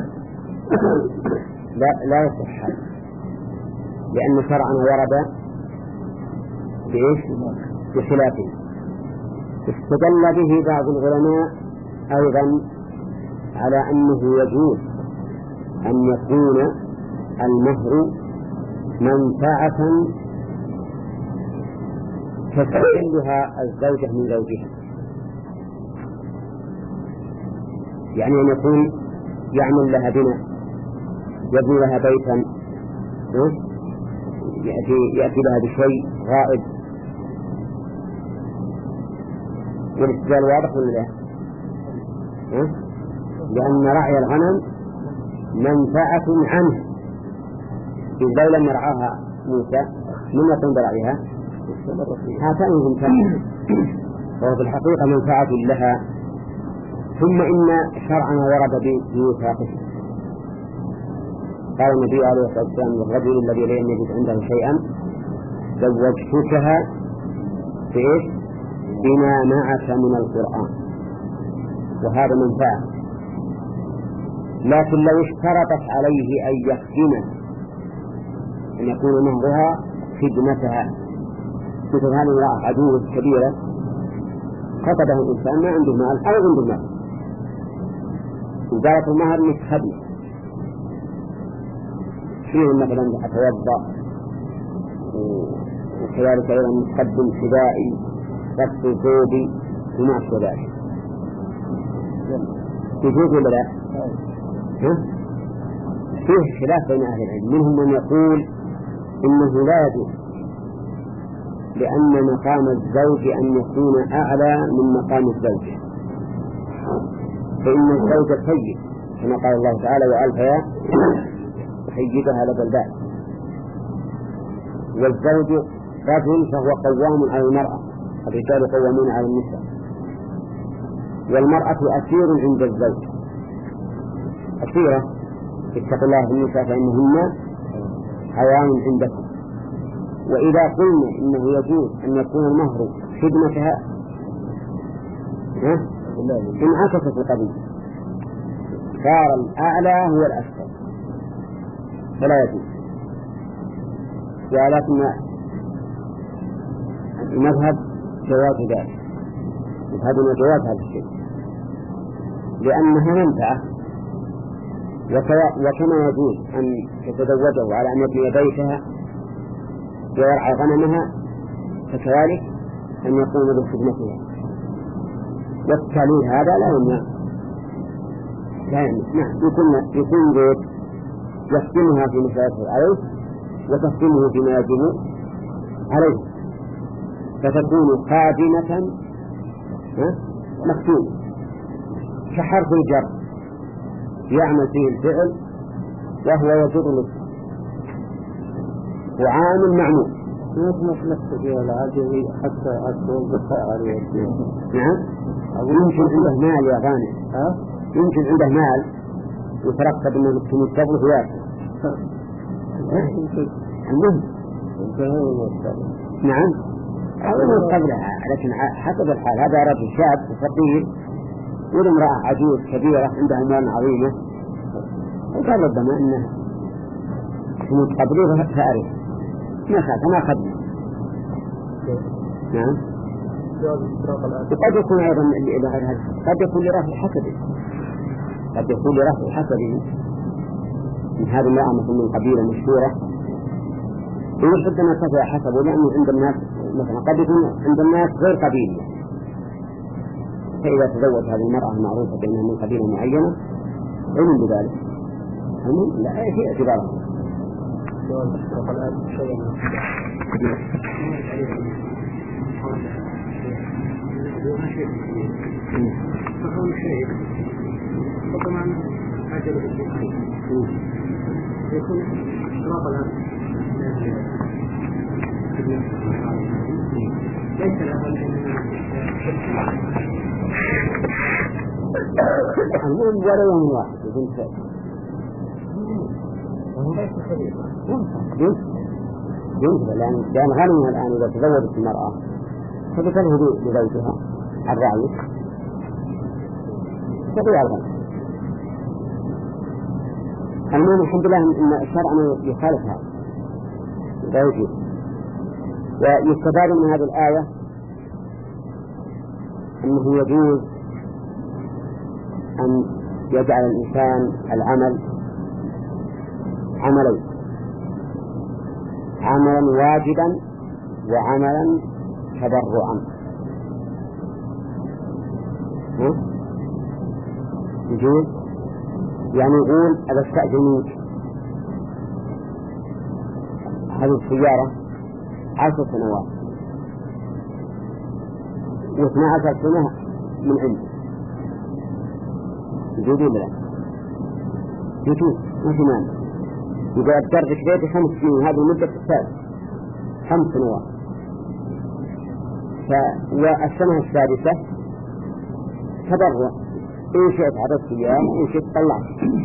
لا لا يصح، لأن شرعا ورد بإيش بخلافه. استدل به بعض العلماء أيضا على أنه يجوز أن يكون المهر منفعة تستقلها الزوجة من زوجها، يعني أن يكون يعمل لها بناء، يبني لها بيتا، يأتي, يأتي لها بشيء غائب. والاستدلال واضح ولا لا؟ لأن رعي الغنم منفعة عنه، إذ لو لم يرعاها موسى من يقوم برعيها؟ هاتان منفعة، وهو في الحقيقة منفعة لها. ثم إن شرعنا ورد بميثاقه، قال النبي عليه الصلاة والسلام للرجل الذي لم يجد عنده شيئا زوجتكها بإيش بما معك من القرآن، وهذا منفعة. لكن لو اشترطت عليه أن يخدم أن يكون مهرها خدمتها، مثل هذه المرأة عدوة كبيرة خطبه الإنسان ما عنده مال أو عنده مال، وقالت المهر متخدم فيه مثلا أتوضأ، وكذلك أيضا متقدم حذائي ربط ثوبي وما أشبه ذلك، يجوز ولا لا؟ فيه خلاف بين أهل العلم، منهم من يقول إنه لا يجوز، لأن مقام الزوج أن يكون أعلى من مقام الزوجة، فإن الزوجة سيد كما قال الله تعالى وألف يا سيدها لدى الباب، والزوج رجل فهو قوام على المرأة، الرجال قوامون على النساء، والمرأة أسير عند الزوج، أسيرة، اتقوا الله في النساء فإنهن حيوان عندكم. وإذا قلنا إنه يجوز أن يكون المهر خدمتها انعكست القضية، صار الأعلى هو الأسفل فلا يجوز. ولكن المذهب جواز ذلك، مذهب جواز هذا الشيء لأنها منفعة، وكما يجوز أن تتزوجه على أن يبني بيتها ويرعى غنمها، فكذلك أن يقوم بخدمتها، والتعليل هذا لا يمنع، لا يمنع. نعم، يكون يكون بيت يختمها في مسألة عليه وتختمه فيما يجب عليه، فتكون خادمة مختومة كحرف الجر يعمل فيه الفعل وهو يجر الاسم وعامل معمول. يمكن نستطيع العاجل حتى أتوقف عليه. نعم. يمكن عنده مال يا غانم، يمكن عنده مال يترقب أنه يكون قبله ويأكل. المهم نعم أولا قبلها، لكن حسب الحال هذا رجل شاب فقير والامرأة عجوز كبيرة عندها مال عظيمة، وقال ربما أنه يكون قبله فأريه ما خاف ما خدنا. نعم. وقد يكون أيضا إلى غير هذا، قد يكون لرفع حسبه، قد يكون لرفع حسبه من هذه المرأة مثل من قبيلة مشهورة ويحب أن يرتفع حسبه، لأنه عند الناس مثلا قد يكون عند الناس غير قبيلة، فإذا تزوج هذه المرأة المعروفة بأنها من قبيلة معينة علم بذلك. المهم لا في اعتباره. فكون الشيء وطبعا عجل بالشيء يكون اشتراط الأمر ليس له المهم ولا يوم واحد يكون شيء ينفع، لأن غنمها الآن إذا تزوجت المرأة فبتنهي لزوجها الرعي تضيع الغنم. المهم الحمد لله أن الشرع يخالف هذا لا يجوز. ويستفاد من هذه الآية أنه يجوز أن يجعل الإنسان العمل عملين، عملا واجبا وعملا تبرعا. يجوز يعني يقول أنا استأذنك هذه السيارة عشر سنوات واثنى عشر سنة من عندي، يجوز ولا لا؟ يجوز ما في مانع. يقول أقدر بشريتي خمس سنين هذه المدة السادسة خمس سنوات ف... والسنة السادسة تبرع، إن شئت عددت إياه إن شئت طلعت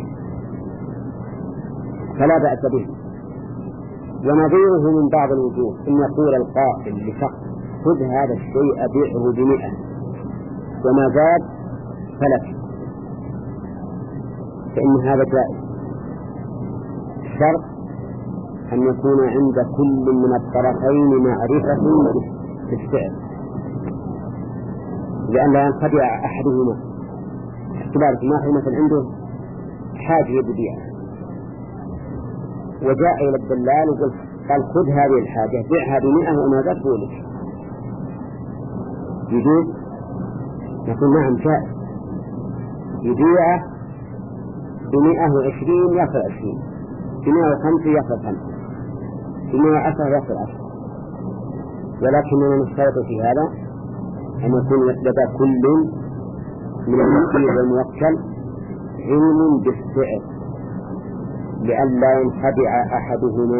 فلا بأس به. ونظيره من بعض الوجوه إن يقول القائل لشخص خذ هذا الشيء أبيعه بمئة وما زاد فلك، فإن هذا جائز، الشرط أن يكون عند كل من الطرفين معرفة بالسعر لأن لا ينخدع أحدهما. اعتبارك ما مثلا عنده حاجة يبيعها وجاء إلى الدلال وقال قال خذ هذه الحاجة بيعها بمئة وما زاد فولك، يجوز؟ نقول نعم جائز، يبيعه بمئة وعشرين يأخذ عشرين، بمئة وخمسة يأخذ خمسة، بمئة وعشرة يأخذ عشرة، ولكننا نشترط في هذا أن يكون لدى كل من الوكيل والموكل علم بالسعر لأن لا ينخدع أحدهما.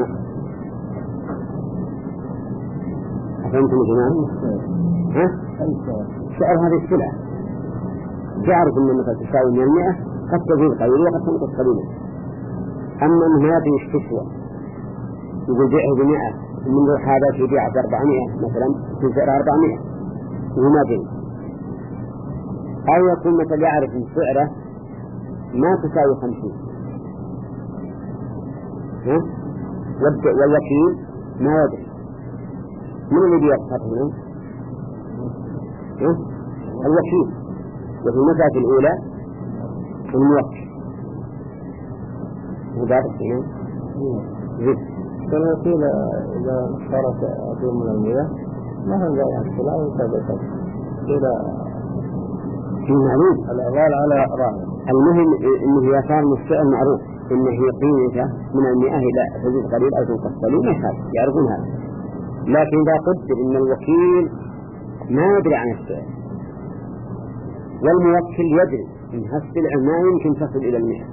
أفهمتم يا جماعة؟ ها؟ سعر هذه السلعة تعرف أن مثلا تساوي من المئة قد تزيد قليلا وقد تنقص قليلا، أما أن هذه الشفوة يقول بيعه بمئة من هذا يبيع بأربعمائة مثلا في سعر أربعمائة وما بين، أو يكون مثلا يعرف أن سعره ما تساوي خمسين والوكيل ما يدري من الذي يبحث هنا؟ الوكيل، وفي المسألة الأولى الموكل وذلك هنا فالوكيل إذا اشترط أدوم من المياه ما هو لا يحصل أو ثبت إلى في معلوم الأغال على رأي. المهم إنه يصار السعر معروف إن هي قيمته من المئة إلى تزيد قليل أو تنقص قليل ما يخالف، يعرفون هذا. لكن إذا قدر إن الوكيل ما يدري عن السعر والموكل يدري إن هالسلعة ما يمكن تصل إلى المئة،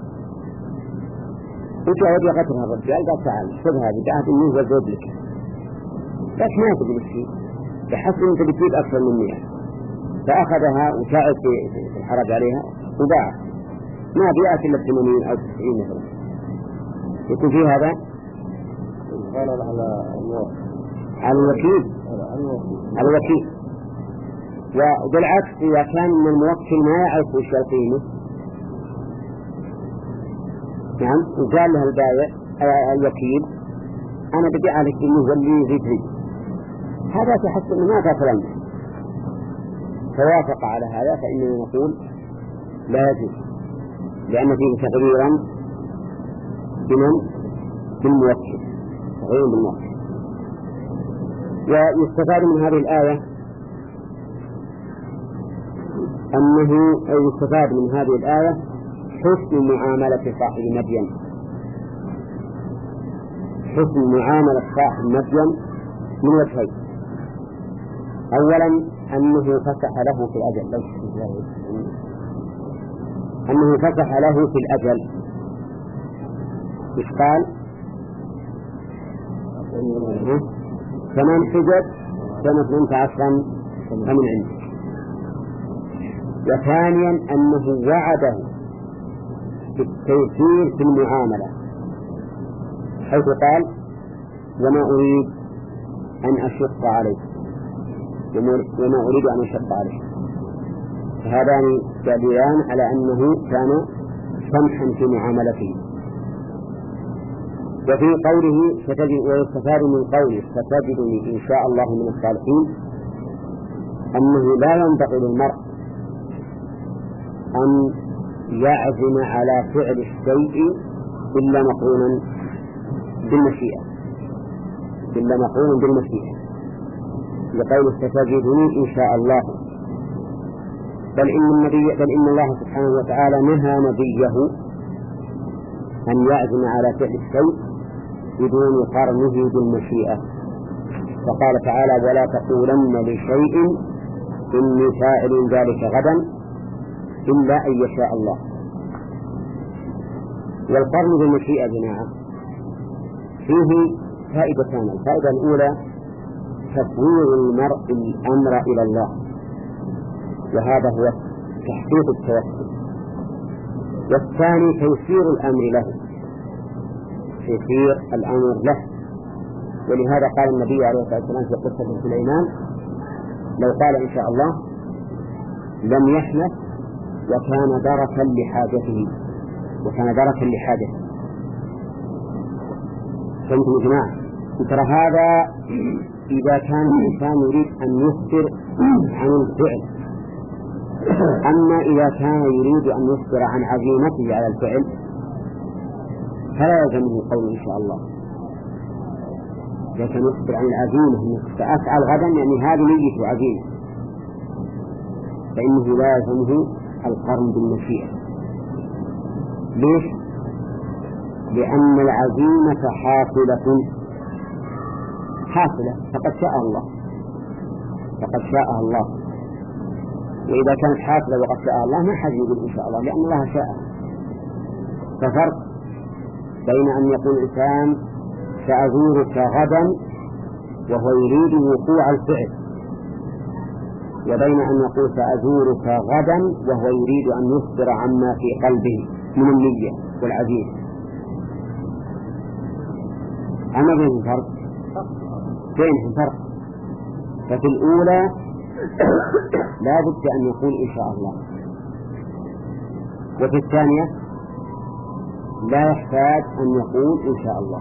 وجاء ودي قتلها الرجال قال تعال خذها بدعة إنه وزود لك، لكن ما تدري شيء تحس أنت بتجيب أكثر من مئة، فأخذها وشاعر في الحرج عليها وباع ما بيأت إلا بثمانين أو تسعين مثلا، يكون في هذا قال على على الوكيل على الوكيل. وبالعكس إذا كان من الموكل ما يعرف وش القيمة نعم وقال له البائع الوكيل أنا بدي عليك إنه هو اللي يزيد لي، هذا تحس إنه ما قاتل عنه، فوافق على هذا فإننا نقول لا يجوز، لأن فيه تغييرا بمن بالموكل، تغيير بالموكل. ويستفاد من هذه الآية أنه يستفاد من هذه الآية حسن معاملة صاحب مدين، حسن معاملة صاحب مدين من وجهين. أولا أنه فسح له في الأجل، أنه فسح له في الأجل، إيش قال؟ ثمان حجج سنة اثنت عشرا فمن عنده. وثانيا أنه وعده بالتيسير في المعاملة، حيث قال وما أريد أن أشق عليه وما أريد أن أشق عليه، فهذان دليلان على أنه كان سمحا في معاملته. وفي قوله ستجد ويستفاد من قوله ستجدني إن شاء الله من الصالحين أنه لا ينبغي للمرء أن يعزم على فعل الشيء إلا مقرونا بالمشيئة، إلا مقرونا بالمشيئة، لقوله ستجدني إن شاء الله. بل إن النبي بل إن الله سبحانه وتعالى نهى نبيه أن يعزم على فعل الشيء بدون قرنه بالمشيئة، فقال تعالى ولا تقولن لشيء إني فاعل ذلك غدا إلا أن يشاء الله. والقرن بالمشيئة جماعة فيه فائدتان، الفائدة الأولى تفويض المرء الأمر إلى الله، وهذا هو تحقيق التوكل. والثاني تيسير الأمر له، تيسير الأمر له. ولهذا قال النبي عليه الصلاة والسلام في قصة سليمان لو قال إن شاء الله لم يحنث وكان دركا لحاجته، وكان دركا لحاجته. فهمتم يا جماعة؟ ترى هذا إذا كان الإنسان يريد أن يصبر عن الفعل، أما إذا كان يريد أن يصبر عن عزيمته على الفعل فلا يلزمه قول إن شاء الله. إذا كان يصبر عن العزيمة فأفعل غدا يعني هذه نية عزيمة فإنه لا يلزمه القرن بالمشيئة. ليش؟ لأن العزيمة حاصلة حاصلة فقد شاء الله فقد شاء الله وإذا كانت حاصلة وقد شاء الله ما حد يقول إن شاء الله لأن الله شاء. ففرق بين أن يقول الإنسان سأزورك غدا وهو يريد وقوع الفعل، وبين أن يقول سأزورك غدا وهو يريد أن يصبر عما في قلبه من النية والعزيمة. أما بينهم فرق بينهم فرق ففي الأولى لا بد أن يقول إن شاء الله، وفي الثانية لا يحتاج أن يقول إن شاء الله.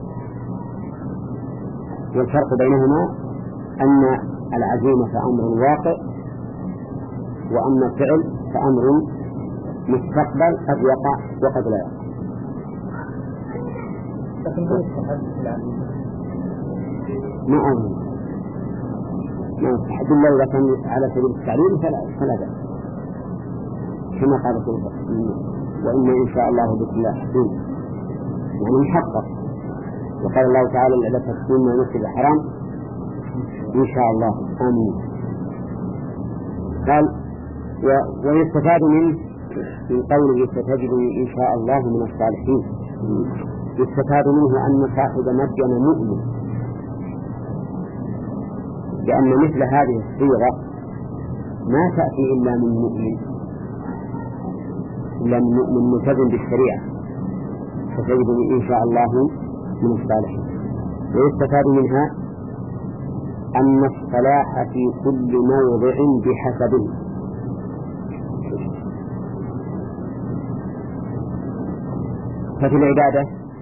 والفرق بينهما أن العزيمة أمر واقع وأما الفعل فأمر مستقبل قد يقع وقد لا يقع. ما أظن ما يستحب الله إذا كان على سبيل التعليم فلا فلا بأس كما قال سبحانه وإن إن شاء الله بكم لاحقون، يعني محقق. وقال الله تعالى لا تكون من المسجد الحرام إن شاء الله آمين. قال ويستفاد منه من قوله ستجدني إن شاء الله من الصالحين، يستفاد منه أن صاحب مدين مؤمن، لأن مثل هذه الصيغة ما تأتي إلا من مؤمن، إلا من مؤمن ملتزم بالشريعة، ستجدني إن شاء الله من الصالحين. ويستفاد منها أن الصلاح في كل موضع بحسبه، ففي العبادة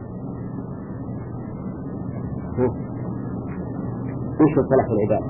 إيش الصلاح في العبادة؟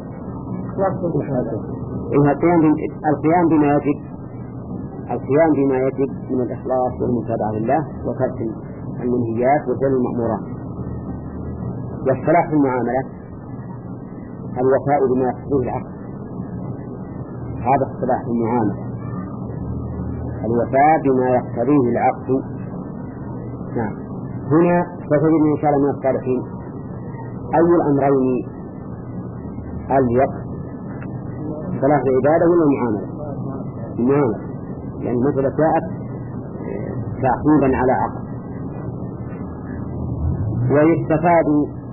القيام بما يجب، القيام بما يجب من الإخلاص والمتابعة لله وترك المنهيات وفعل المأمورات. والصلاح في المعاملة الوفاء بما يقتضيه العقد، هذا الصلاح في المعاملة، الوفاء بما يقتضيه العقد. نعم. هنا ستجد إن شاء الله من الصالحين أي الأمرين اليق، صلاح العبادة ولا المعاملة؟ المعاملة، يعني مثلا جاءت تعقيبا على عقد. ويستفاد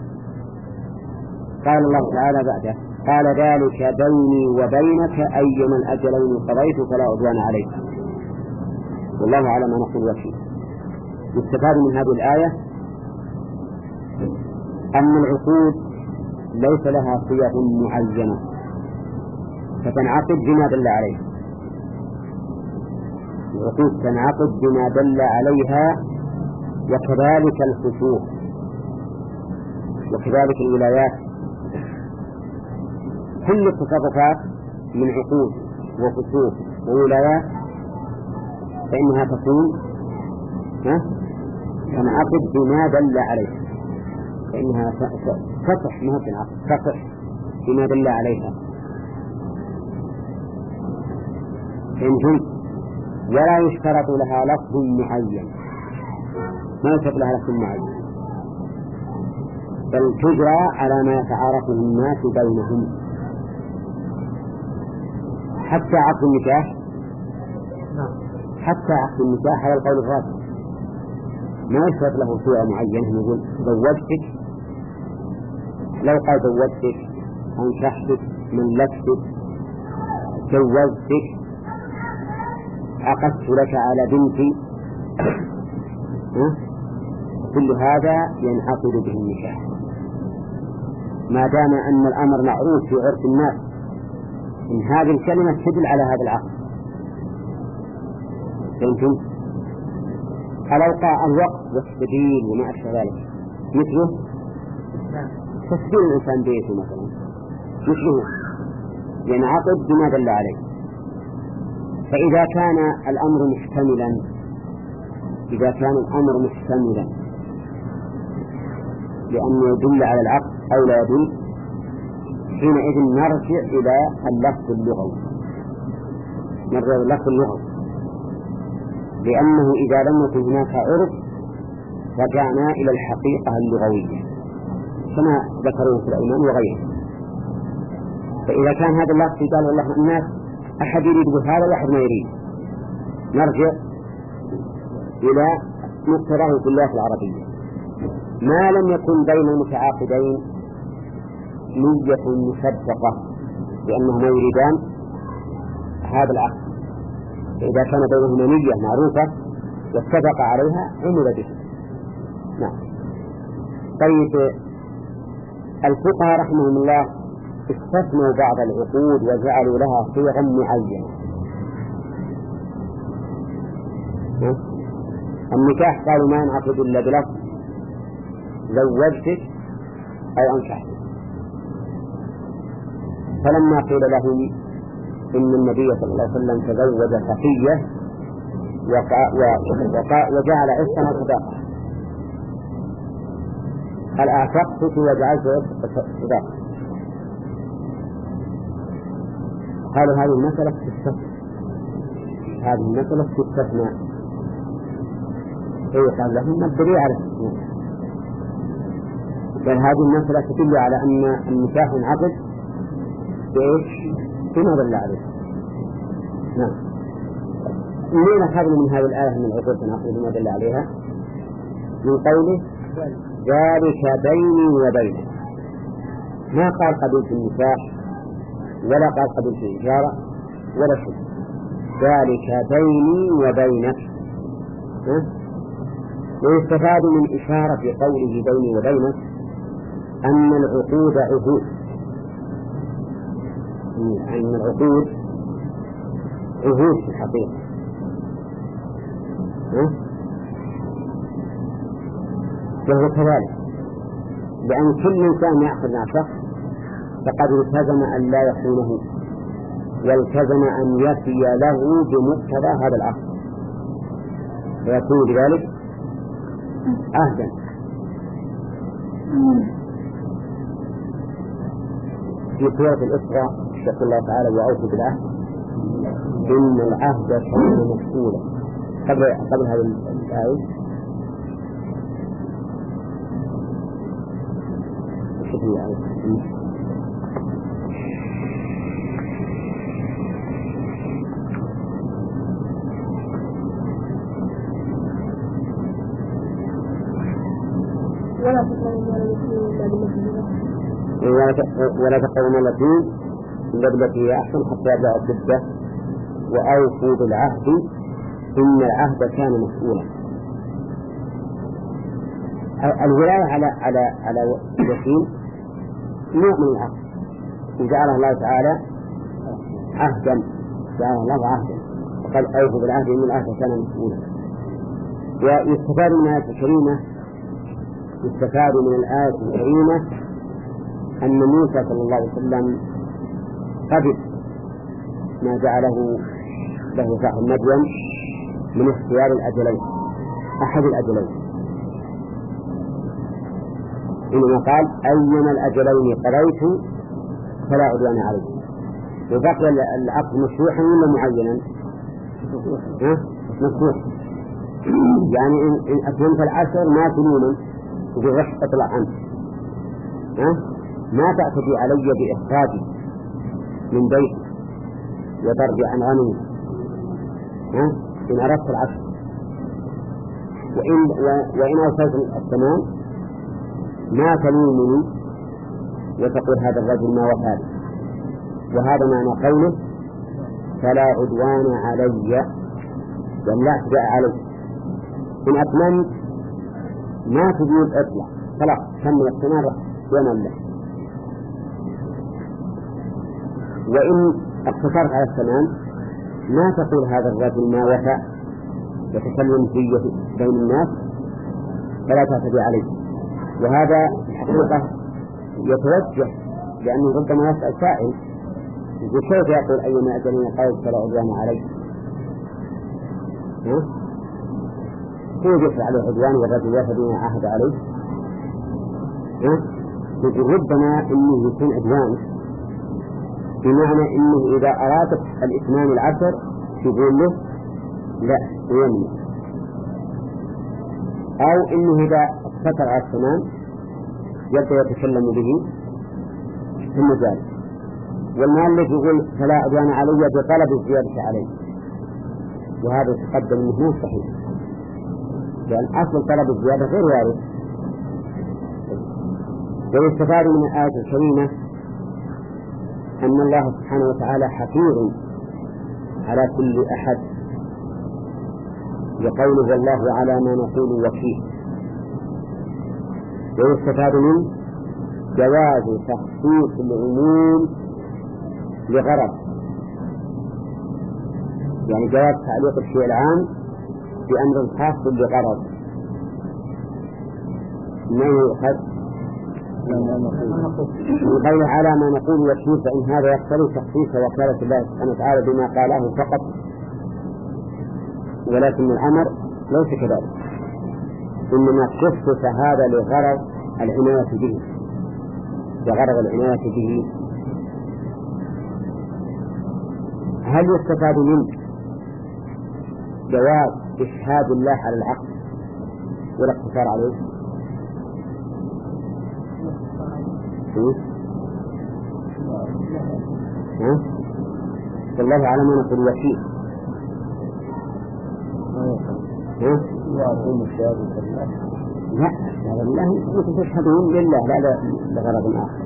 قال الله تعالى بعده قال ذلك بيني وبينك أيما الأجلين قضيت فلا عدوان عليك والله على ما نقول وكيل. يستفاد من هذه الآية أن العقود ليس لها صيغ معينة فتنعقد بما دل عليه، العقود تنعقد بما دل عليها، وكذلك الخصوص وكذلك الولايات، كل التصرفات من عقود وخصوص وولايات فإنها تكون تنعقد بما دل عليها، فإنها تصح ما تنعقد تصح بما دل عليها. فهمتم؟ ولا يشترط لها لفظ معين، ما يشترط لها لفظ معين، بل تجرى على ما يتعارفه الناس بينهم. حتى عقد النكاح حتى عقد النكاح على القول الراجح ما يشترط له صورة معينة، يقول زوجتك، لو قال زوجتك أنكحتك ملكتك جوزتك عقدت لك على بنتي، كل هذا ينعقد به النكاح ما دام أن الأمر معروف في عرف الناس إن هذه الكلمة تدل على هذا العقد. فهمتم؟ الأوقاع الوقت والسبيل وما أشبه ذلك مثله تسبيل الإنسان بيته مثلا مثله ينعقد بما دل عليه. فإذا كان الأمر محتملا إذا كان الأمر محتملا لأنه يدل على العقد أو لا يدل، حينئذ نرجع إلى اللفظ اللغوي نرجع إلى اللفظ اللغوي لأنه إذا لم يكن هناك عرف رجعنا إلى الحقيقة اللغوية كما ذكروا في الأيمان وغيره. فإذا كان هذا اللفظ قال والله الناس أحد يريد هذا واحد ما يريد، نرجع إلى مقتضاه في اللغة العربية ما لم يكن بين المتعاقدين نية مصدقة لأنهما يريدان هذا العقد، فإذا كان بينهما نية معروفة واتفق عليها عمل به. نعم. طيب الفقهاء رحمهم الله استثنوا بعض العقود وجعلوا لها صيغا معينة. النكاح قالوا ما ينعقد إلا بلفظ زوجتك أو أنكحتك، فلما قيل لهم إن النبي صلى الله عليه وسلم تزوج صفية وجعل عشقها صداقة، هل أعتقت وجعلت صداقة؟ قالوا هذه المسألة تستثنى، هذه المسألة تستثنى إيه قال لهم ما الدليل على الاستثناء؟ بل هذه المسألة تدل على أن النكاح انعقد بإيش؟ بما دل عليه. نعم. من أخذنا من هذه الآية من العقود تنعقد بما دل عليها؟ من قوله ذلك بيني وبينك. ما قال قبلت النكاح ولا قال قبلت الإجارة ولا شيء. ذلك بيني وبينك. ويستفاد من إشارة قوله بيني وبينك أن العقود عهود، أن العقود عهود في الحقيقة. وهو كذلك، لأن كل إنسان يعقد مع شخص فقد التزم أن لا يخونه، والتزم أن يفي له بمقتضى هذا العقد، فيكون بذلك عهدا. في سورة الإسراء يقول الله تعالى وأوفوا بالعهد إن العهد كان مسؤولا. قبل قبل هذه الآية شوف الآية ولا تقربوا اليتيم إلا بالتي هي أحسن حتى يبلغ الجدة وأوفوا بالعهد إن العهد كان مسؤولا. الولاية على على على اليتيم نوع من العهد، وجعله الله تعالى عهدا، جعله الله عهدا وقال أوفوا بالعهد إن العهد كان مسؤولا. ويستفاد من الآية الكريمة يستفاد من الآية الكريمة أن موسى صلى الله عليه وسلم قبل ما جعله له صاحب مدين من اختيار الأجلين، أحد الأجلين، إنما قال أيما الأجلين قضيت فلا عدوان عليه. وبقي العقد مفتوحا ولا معينا؟ مفتوح. يعني إن أتممت العشر ما تلوما يقول رح اطلع عنه، ما تعتدي علي بإخراجي من بيتي وضربي عن غنمي إن أردت العشر، وإن, وإن أوصلت الثمان ما تلومني وتقول هذا الرجل ما وفى لي. وهذا معنى قوله فلا عدوان علي، بل لا اعتداء علي. إن أتممت ما تقول اطلع خلاص كمل الثمان ومن له، وإن اقتصرت على الثمان ما تقول هذا الرجل ما وفى يتكلم فيه بين الناس فلا تعتدي عليه. وهذا الحقيقة يتوجه لأنه ربما يسأل سائل يقول كيف يقول أيما أجلين قول فلا عدوان عليه؟ كيف يفعل عليه عدوان والرجل يفدون عهد عليه؟ يقول ربما إنه يكون عدوان بمعنى إنه إذا أراد الإتمام العشر يقول له لا يمنع، أو إنه إذا اقتصر على الثمان يبدأ يتكلم به ثم ذلك. والمؤلف يقول فلا عدوان علي بطلب الزيادة عليه، وهذا يتقدم أنه مو صحيح، لأن أصل طلب الزيادة غير وارد. ويستفاد من الآية الكريمة أن الله سبحانه وتعالى حفيظ على كل أحد، يقوله والله على ما نقول وكيل. ويستفاد منه جواز تخصيص العموم لغرض، يعني جواز تعليق الشيء العام بأمر خاص لغرض. ما يؤخذ من قوله على ما نقول وكيل، فإن هذا يقتضي تخصيص وكالة الله سبحانه وتعالى بما قاله فقط، ولكن الأمر ليس كذلك، إنما خصص هذا لغرض العناية به، لغرض العناية به. هل يستفاد منه جواز إشهاد الله على العقد والاقتصار عليه؟ ها؟ والله أعلم أن نقول وكيل. ها؟ يعطون الشهادة لله. لا، هذا الله أنتم تشهدون لله لا لغرض آخر.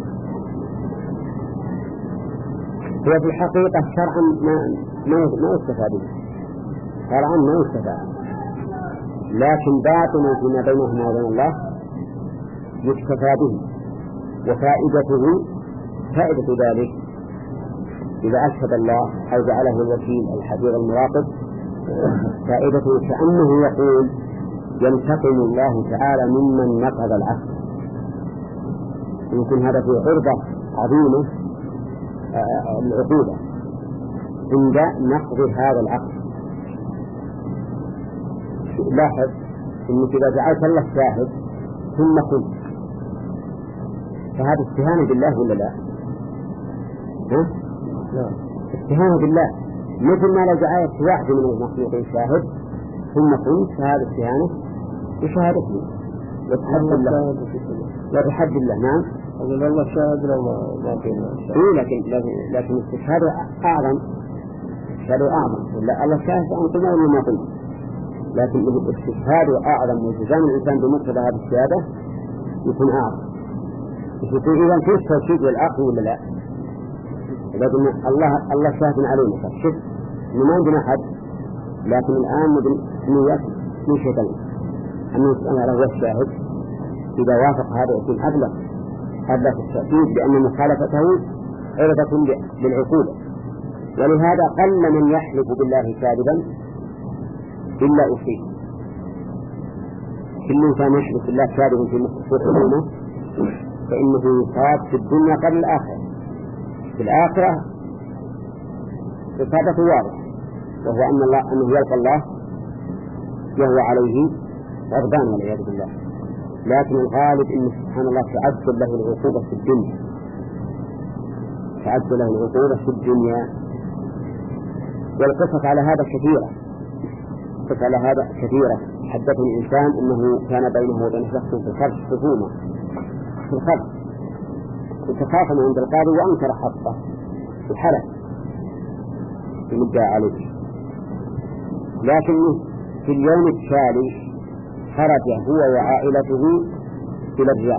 هي في الحقيقة شرعا ما ما ما يستفاد به، شرعا ما يستفاد، لكن باطن فيما بينهما وبين الله يكتفى به، وفائدته فائدة ذلك إذا أشهد الله أو جعله الوكيل الحفيظ المراقب، فائدته كأنه يقول ينتقم الله تعالى ممن نقض العهد. يمكن هذا في عرضة عظيمة العقوبة عند نقض هذا العقد. لاحظ إنك إذا جعلت الله شاهد ثم قلت فهذا استهانة بالله ولا لا؟ ها؟ لا، استهانة بالله، مثل ما لو جعلت واحد من المخلوقين شاهد ثم قلت فهذا استهانة بشهادته وتحدى الله وتحدى الله. نعم، أقول الله شاهد لو ما فينا إيه، لكن لكن استشهاده أعظم، استشهاده أعظم. ولا الله شاهد أن قلنا ولا ما قلنا، لكن استشهاده أعظم والتزام الإنسان بمقتضى هذه الشهادة يكون أعظم. يكون إذا كيف توكيد للعقل ولا لا؟ لكن الله الله شاهد علينا، فشوف إنه ما عندنا حد، لكن الآن نيات من شيطان أن يسأل على الشاهد إذا وافق هذا يكون أبلغ أبلغ التأكيد بأن مخالفته عرضة للعقوبة. ولهذا قل من يحلف بالله كاذبا إلا أصيب. كل إنسان يحلف بالله كاذبا في مخصوصه فإنه يصاب في الدنيا قبل الآخرة. في الآخرة إصابته واضحة، وهو أن الله أنه يلقى الله وهو عليه غضبان والعياذ بالله. لكن الغالب أن سبحان الله تعجل له العقوبة في الدنيا، تعجل له العقوبة في الدنيا. والقصص على هذا كثيرة، قصص على هذا كثيرة. حدثني إنسان أنه كان بينه وبين شخص في الخرج خصومة في الخرج، وتخاصم عند القاضي وأنكر حقه وحلف المدعى عليه، لكنه في اليوم التالي خرج هو وعائلته إلى الرياض،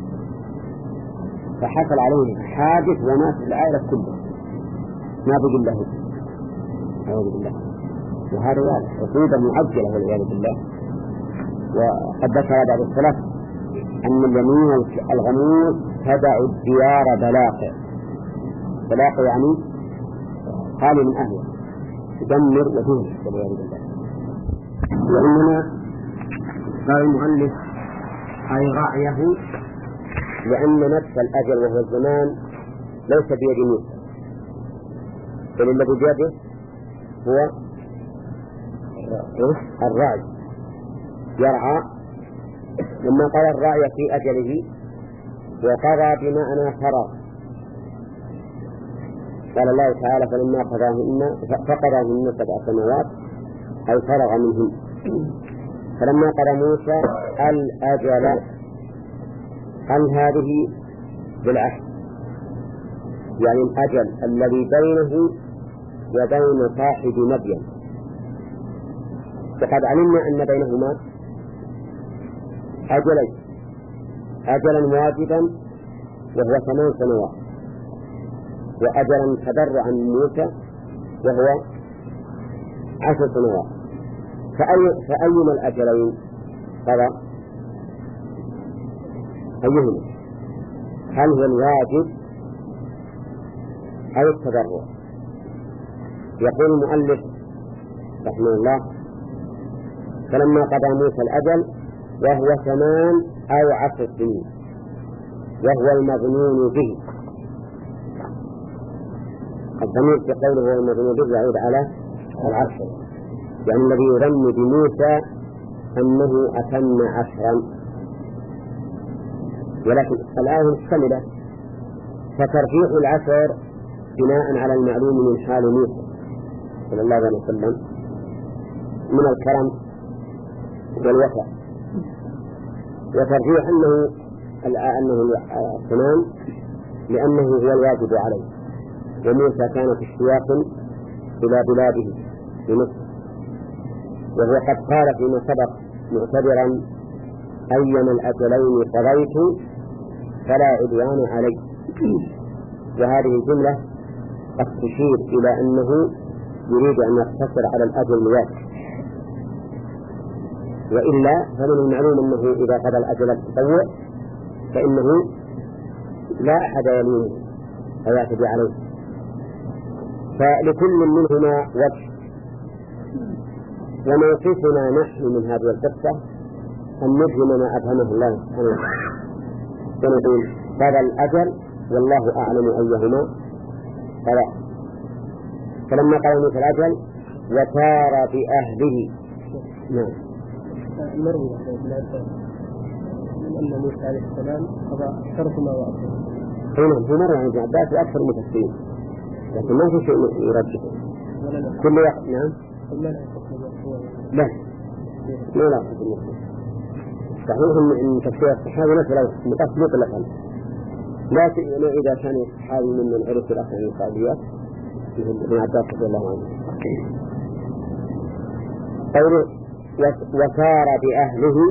فحصل عليه حادث ومات العائلة كلها، ما بقي له. أعوذ بالله. وهذا واضح عقوبة معجلة والعياذ بالله. وقد ذكر بعض السلف أن اليمين الغموس تدع الديار بلاقع. بلاقع يعني خالي من أهله، تدمر وتهلك والعياذ بالله. وإنما قال المؤلف أي رعيه، لأن نفس الأجل وهو الزمان ليس بيد موسى، بل الذي بيده هو الرعي، يرعى. لما قال الرعي في أجله وقضى بمعنى فرغ، قال الله تعالى فلما قضاهن فقضاهن سبع سنوات أي فرغ منهن. فلما قضى موسى الأجل هل هذه بالعهد، يعني الأجل الذي بينه وبين صاحب مدين. وقد علمنا أن بينهما أجلين، أجلا واجبا وهو ثمان سنوات، وأجلا تبرعا عن موسى وهو عشر سنوات. فأي فأيما الأجلين قضى؟ أيهما؟ هل هو الواجب أو التبرع؟ يقول المؤلف رحمه الله فلما قضى موسى الأجل وهو ثمان أو عشر سنين وهو المظنون به. الضمير في قوله هو المظنون به يعود على العشر، يعني الذي يظن بموسى أنه أتم عشرا، ولكن الآية مشتملة، فترجيح العشر بناء على المعلوم من حال موسى صلى الله عليه وسلم من الكرم والوفاء وترجيح أنه أنه الثمان لأنه هو الواجب عليه، وموسى كان في اشتياق إلى بلاده بمصر، وهو قد قال فيما سبق معتبرا أيما الأجلين قضيت فلا عدوان علي. وهذه الجملة قد تشير إلى أنه يريد أن يقتصر على الأجل الواجب، وإلا فمن المعلوم أنه إذا قضى الأجل التطوع فإنه لا أحد يلومه أو يعتدي عليه. فلكل منهما وجه. وموقفنا نحن من هذه القصة أن نجزم ما أفهمه الله سبحانه وتعالى، ونقول قضى الأجل والله أعلم أيهما قضى. فلما قال موسى الأجل وسار بأهله. نعم. المروي أن موسى عليه السلام قضى شرط ما وأكثر. نعم، في مرة عن ابن عباس وأكثر المفسرين، لكن ما في شيء يرجحه. كل واحد. نعم. لا ما لا صحيح ان تفسير الصحابي نفسه لو مطلق مطلقا، لا اذا كان الصحابي من عرف الاخر من الصحابيات ابن عباس رضي الله عنه. قوله وسار باهله،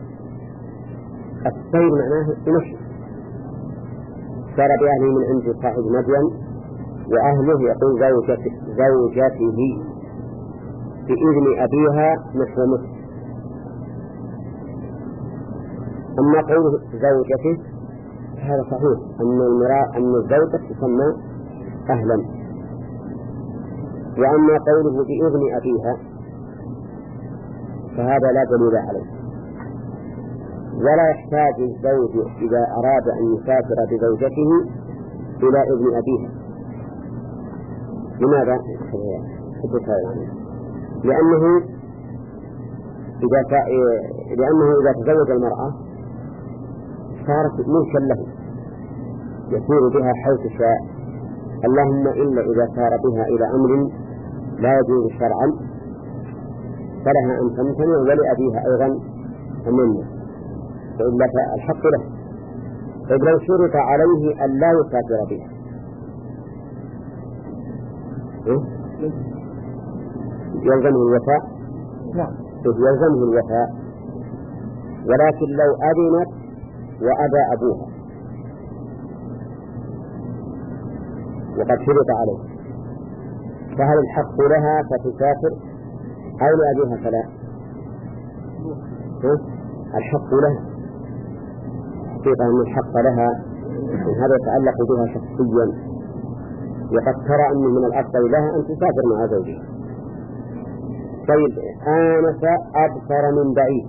السير معناه المشي. سار باهله من عند صاحب مدين، واهله يقول زوجته زوجته بإذن أبيها نحو مصر. أما قوله زوجته هذا صحيح أن المرأة أن الزوجة تسمى أهلا. وأما قوله بإذن أبيها فهذا لا دليل عليه، ولا يحتاج الزوج إذا أراد أن يسافر بزوجته إلى إذن أبيها. لماذا؟ لأنه إذا ف... لأنه إذا تزوج المرأة صارت ملكا له يسير بها حيث شاء، اللهم إلا إذا سار بها إلى أمر لا يجوز شرعا فلها أن تمتنع، ولأبيها أيضا أمنا، فإلا فالحق له. طيب لو شرط عليه أن لا يسافر بها إيه؟ يلزمه الوفاء؟ نعم يلزمه الوفاء، ولكن لو أذنت وأبى أبوها وقد شرط عليه فهل الحق لها فتسافر أو لأبيها فلا؟ الحق لها حقيقة أن الحق لها، هذا يتعلق بها شخصيا، وقد ترى أنه من الأفضل لها أن تسافر مع زوجها. طيب آنس أبصر من بعيد.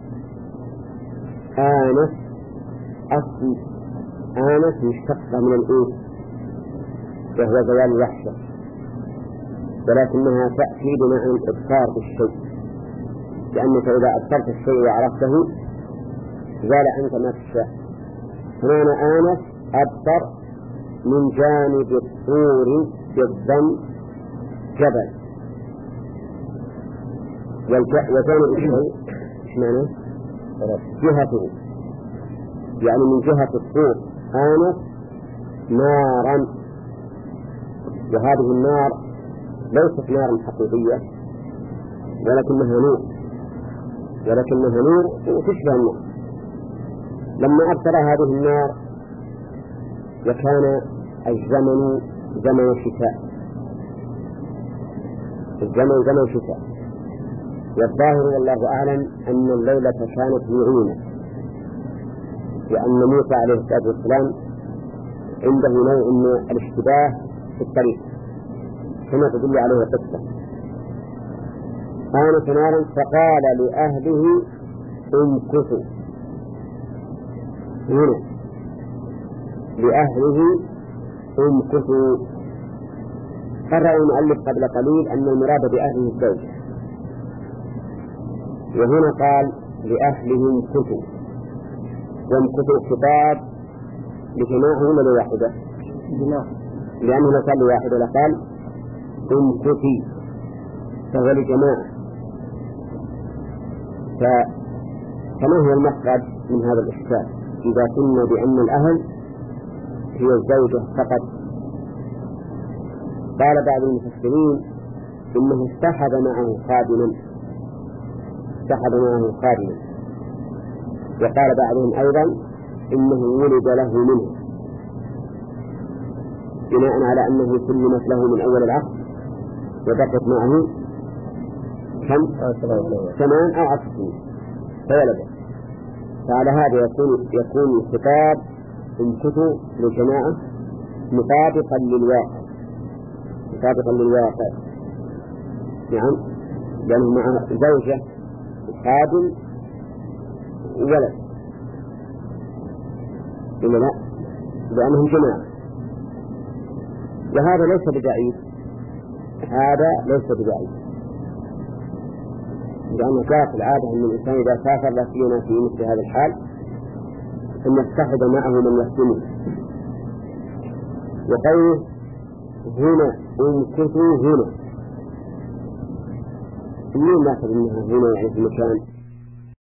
آنس أصل آنس مشتقة من الأنس وهو زوال الوحشة، ولكنها تأتي بمعنى الإبصار بالشيء، لأنك إذا أبصرت الشيء وعرفته زال عنك ما تشاء. هنا آنس أبصر من جانب الطور بالضم جبل، وجانب الشيء ايش معناه؟ جهته، يعني من جهة الطور آنس نارا، وهذه النار ليست نارا حقيقية ولكنها نور، ولكنها نور وتشبه النار. لما أبصر هذه النار وكان الزمن زمن الشتاء، الزمن زمن الشتاء، والظاهر والله أعلم أن الليلة كانت معينة، لأن موسى عليه الصلاة والسلام عنده نوع من الاشتباه في الطريق كما تدل عليه القصة. آنس نارا فقال لأهله امكثوا، هنا لأهله امكثوا. قرأ المؤلف قبل قليل أن المراد بأهله الزوج، وهنا قال لأهله امكثوا، وامكثوا خطاب لجماعة ولا لواحدة؟ جماعة، لأنه لو قال لواحدة لقال امكثي، فهو لجماعة. فما هو المخرج من هذا الإشكال إذا كنا بأن الأهل هي الزوجة فقط. قال بعض المفسرين إنه اصطحب معه خادما اصطحب معه خادما وقال بعضهم أيضا إنه ولد له منه بناء على أنه سلمت له من أول العقد وبقت معه كم؟ ثمان أو عشر سنين فولده. فعلى هذا يكون يكون الخطاب إن كتب للجماعة مطابقا للواقع مطابقا للواقع نعم، لأنه مع زوجة خادم ولد إلا لا، لأنهم جماعة. وهذا ليس ببعيد، هذا ليس ببعيد، لأن كانت العادة أن الإنسان إذا سافر لا سيما في مثل هذا الحال أن يصطحب معه من يخدمه. وقوله هنا امكثوا هنا، منين ناخذ منها هنا يعني في مكان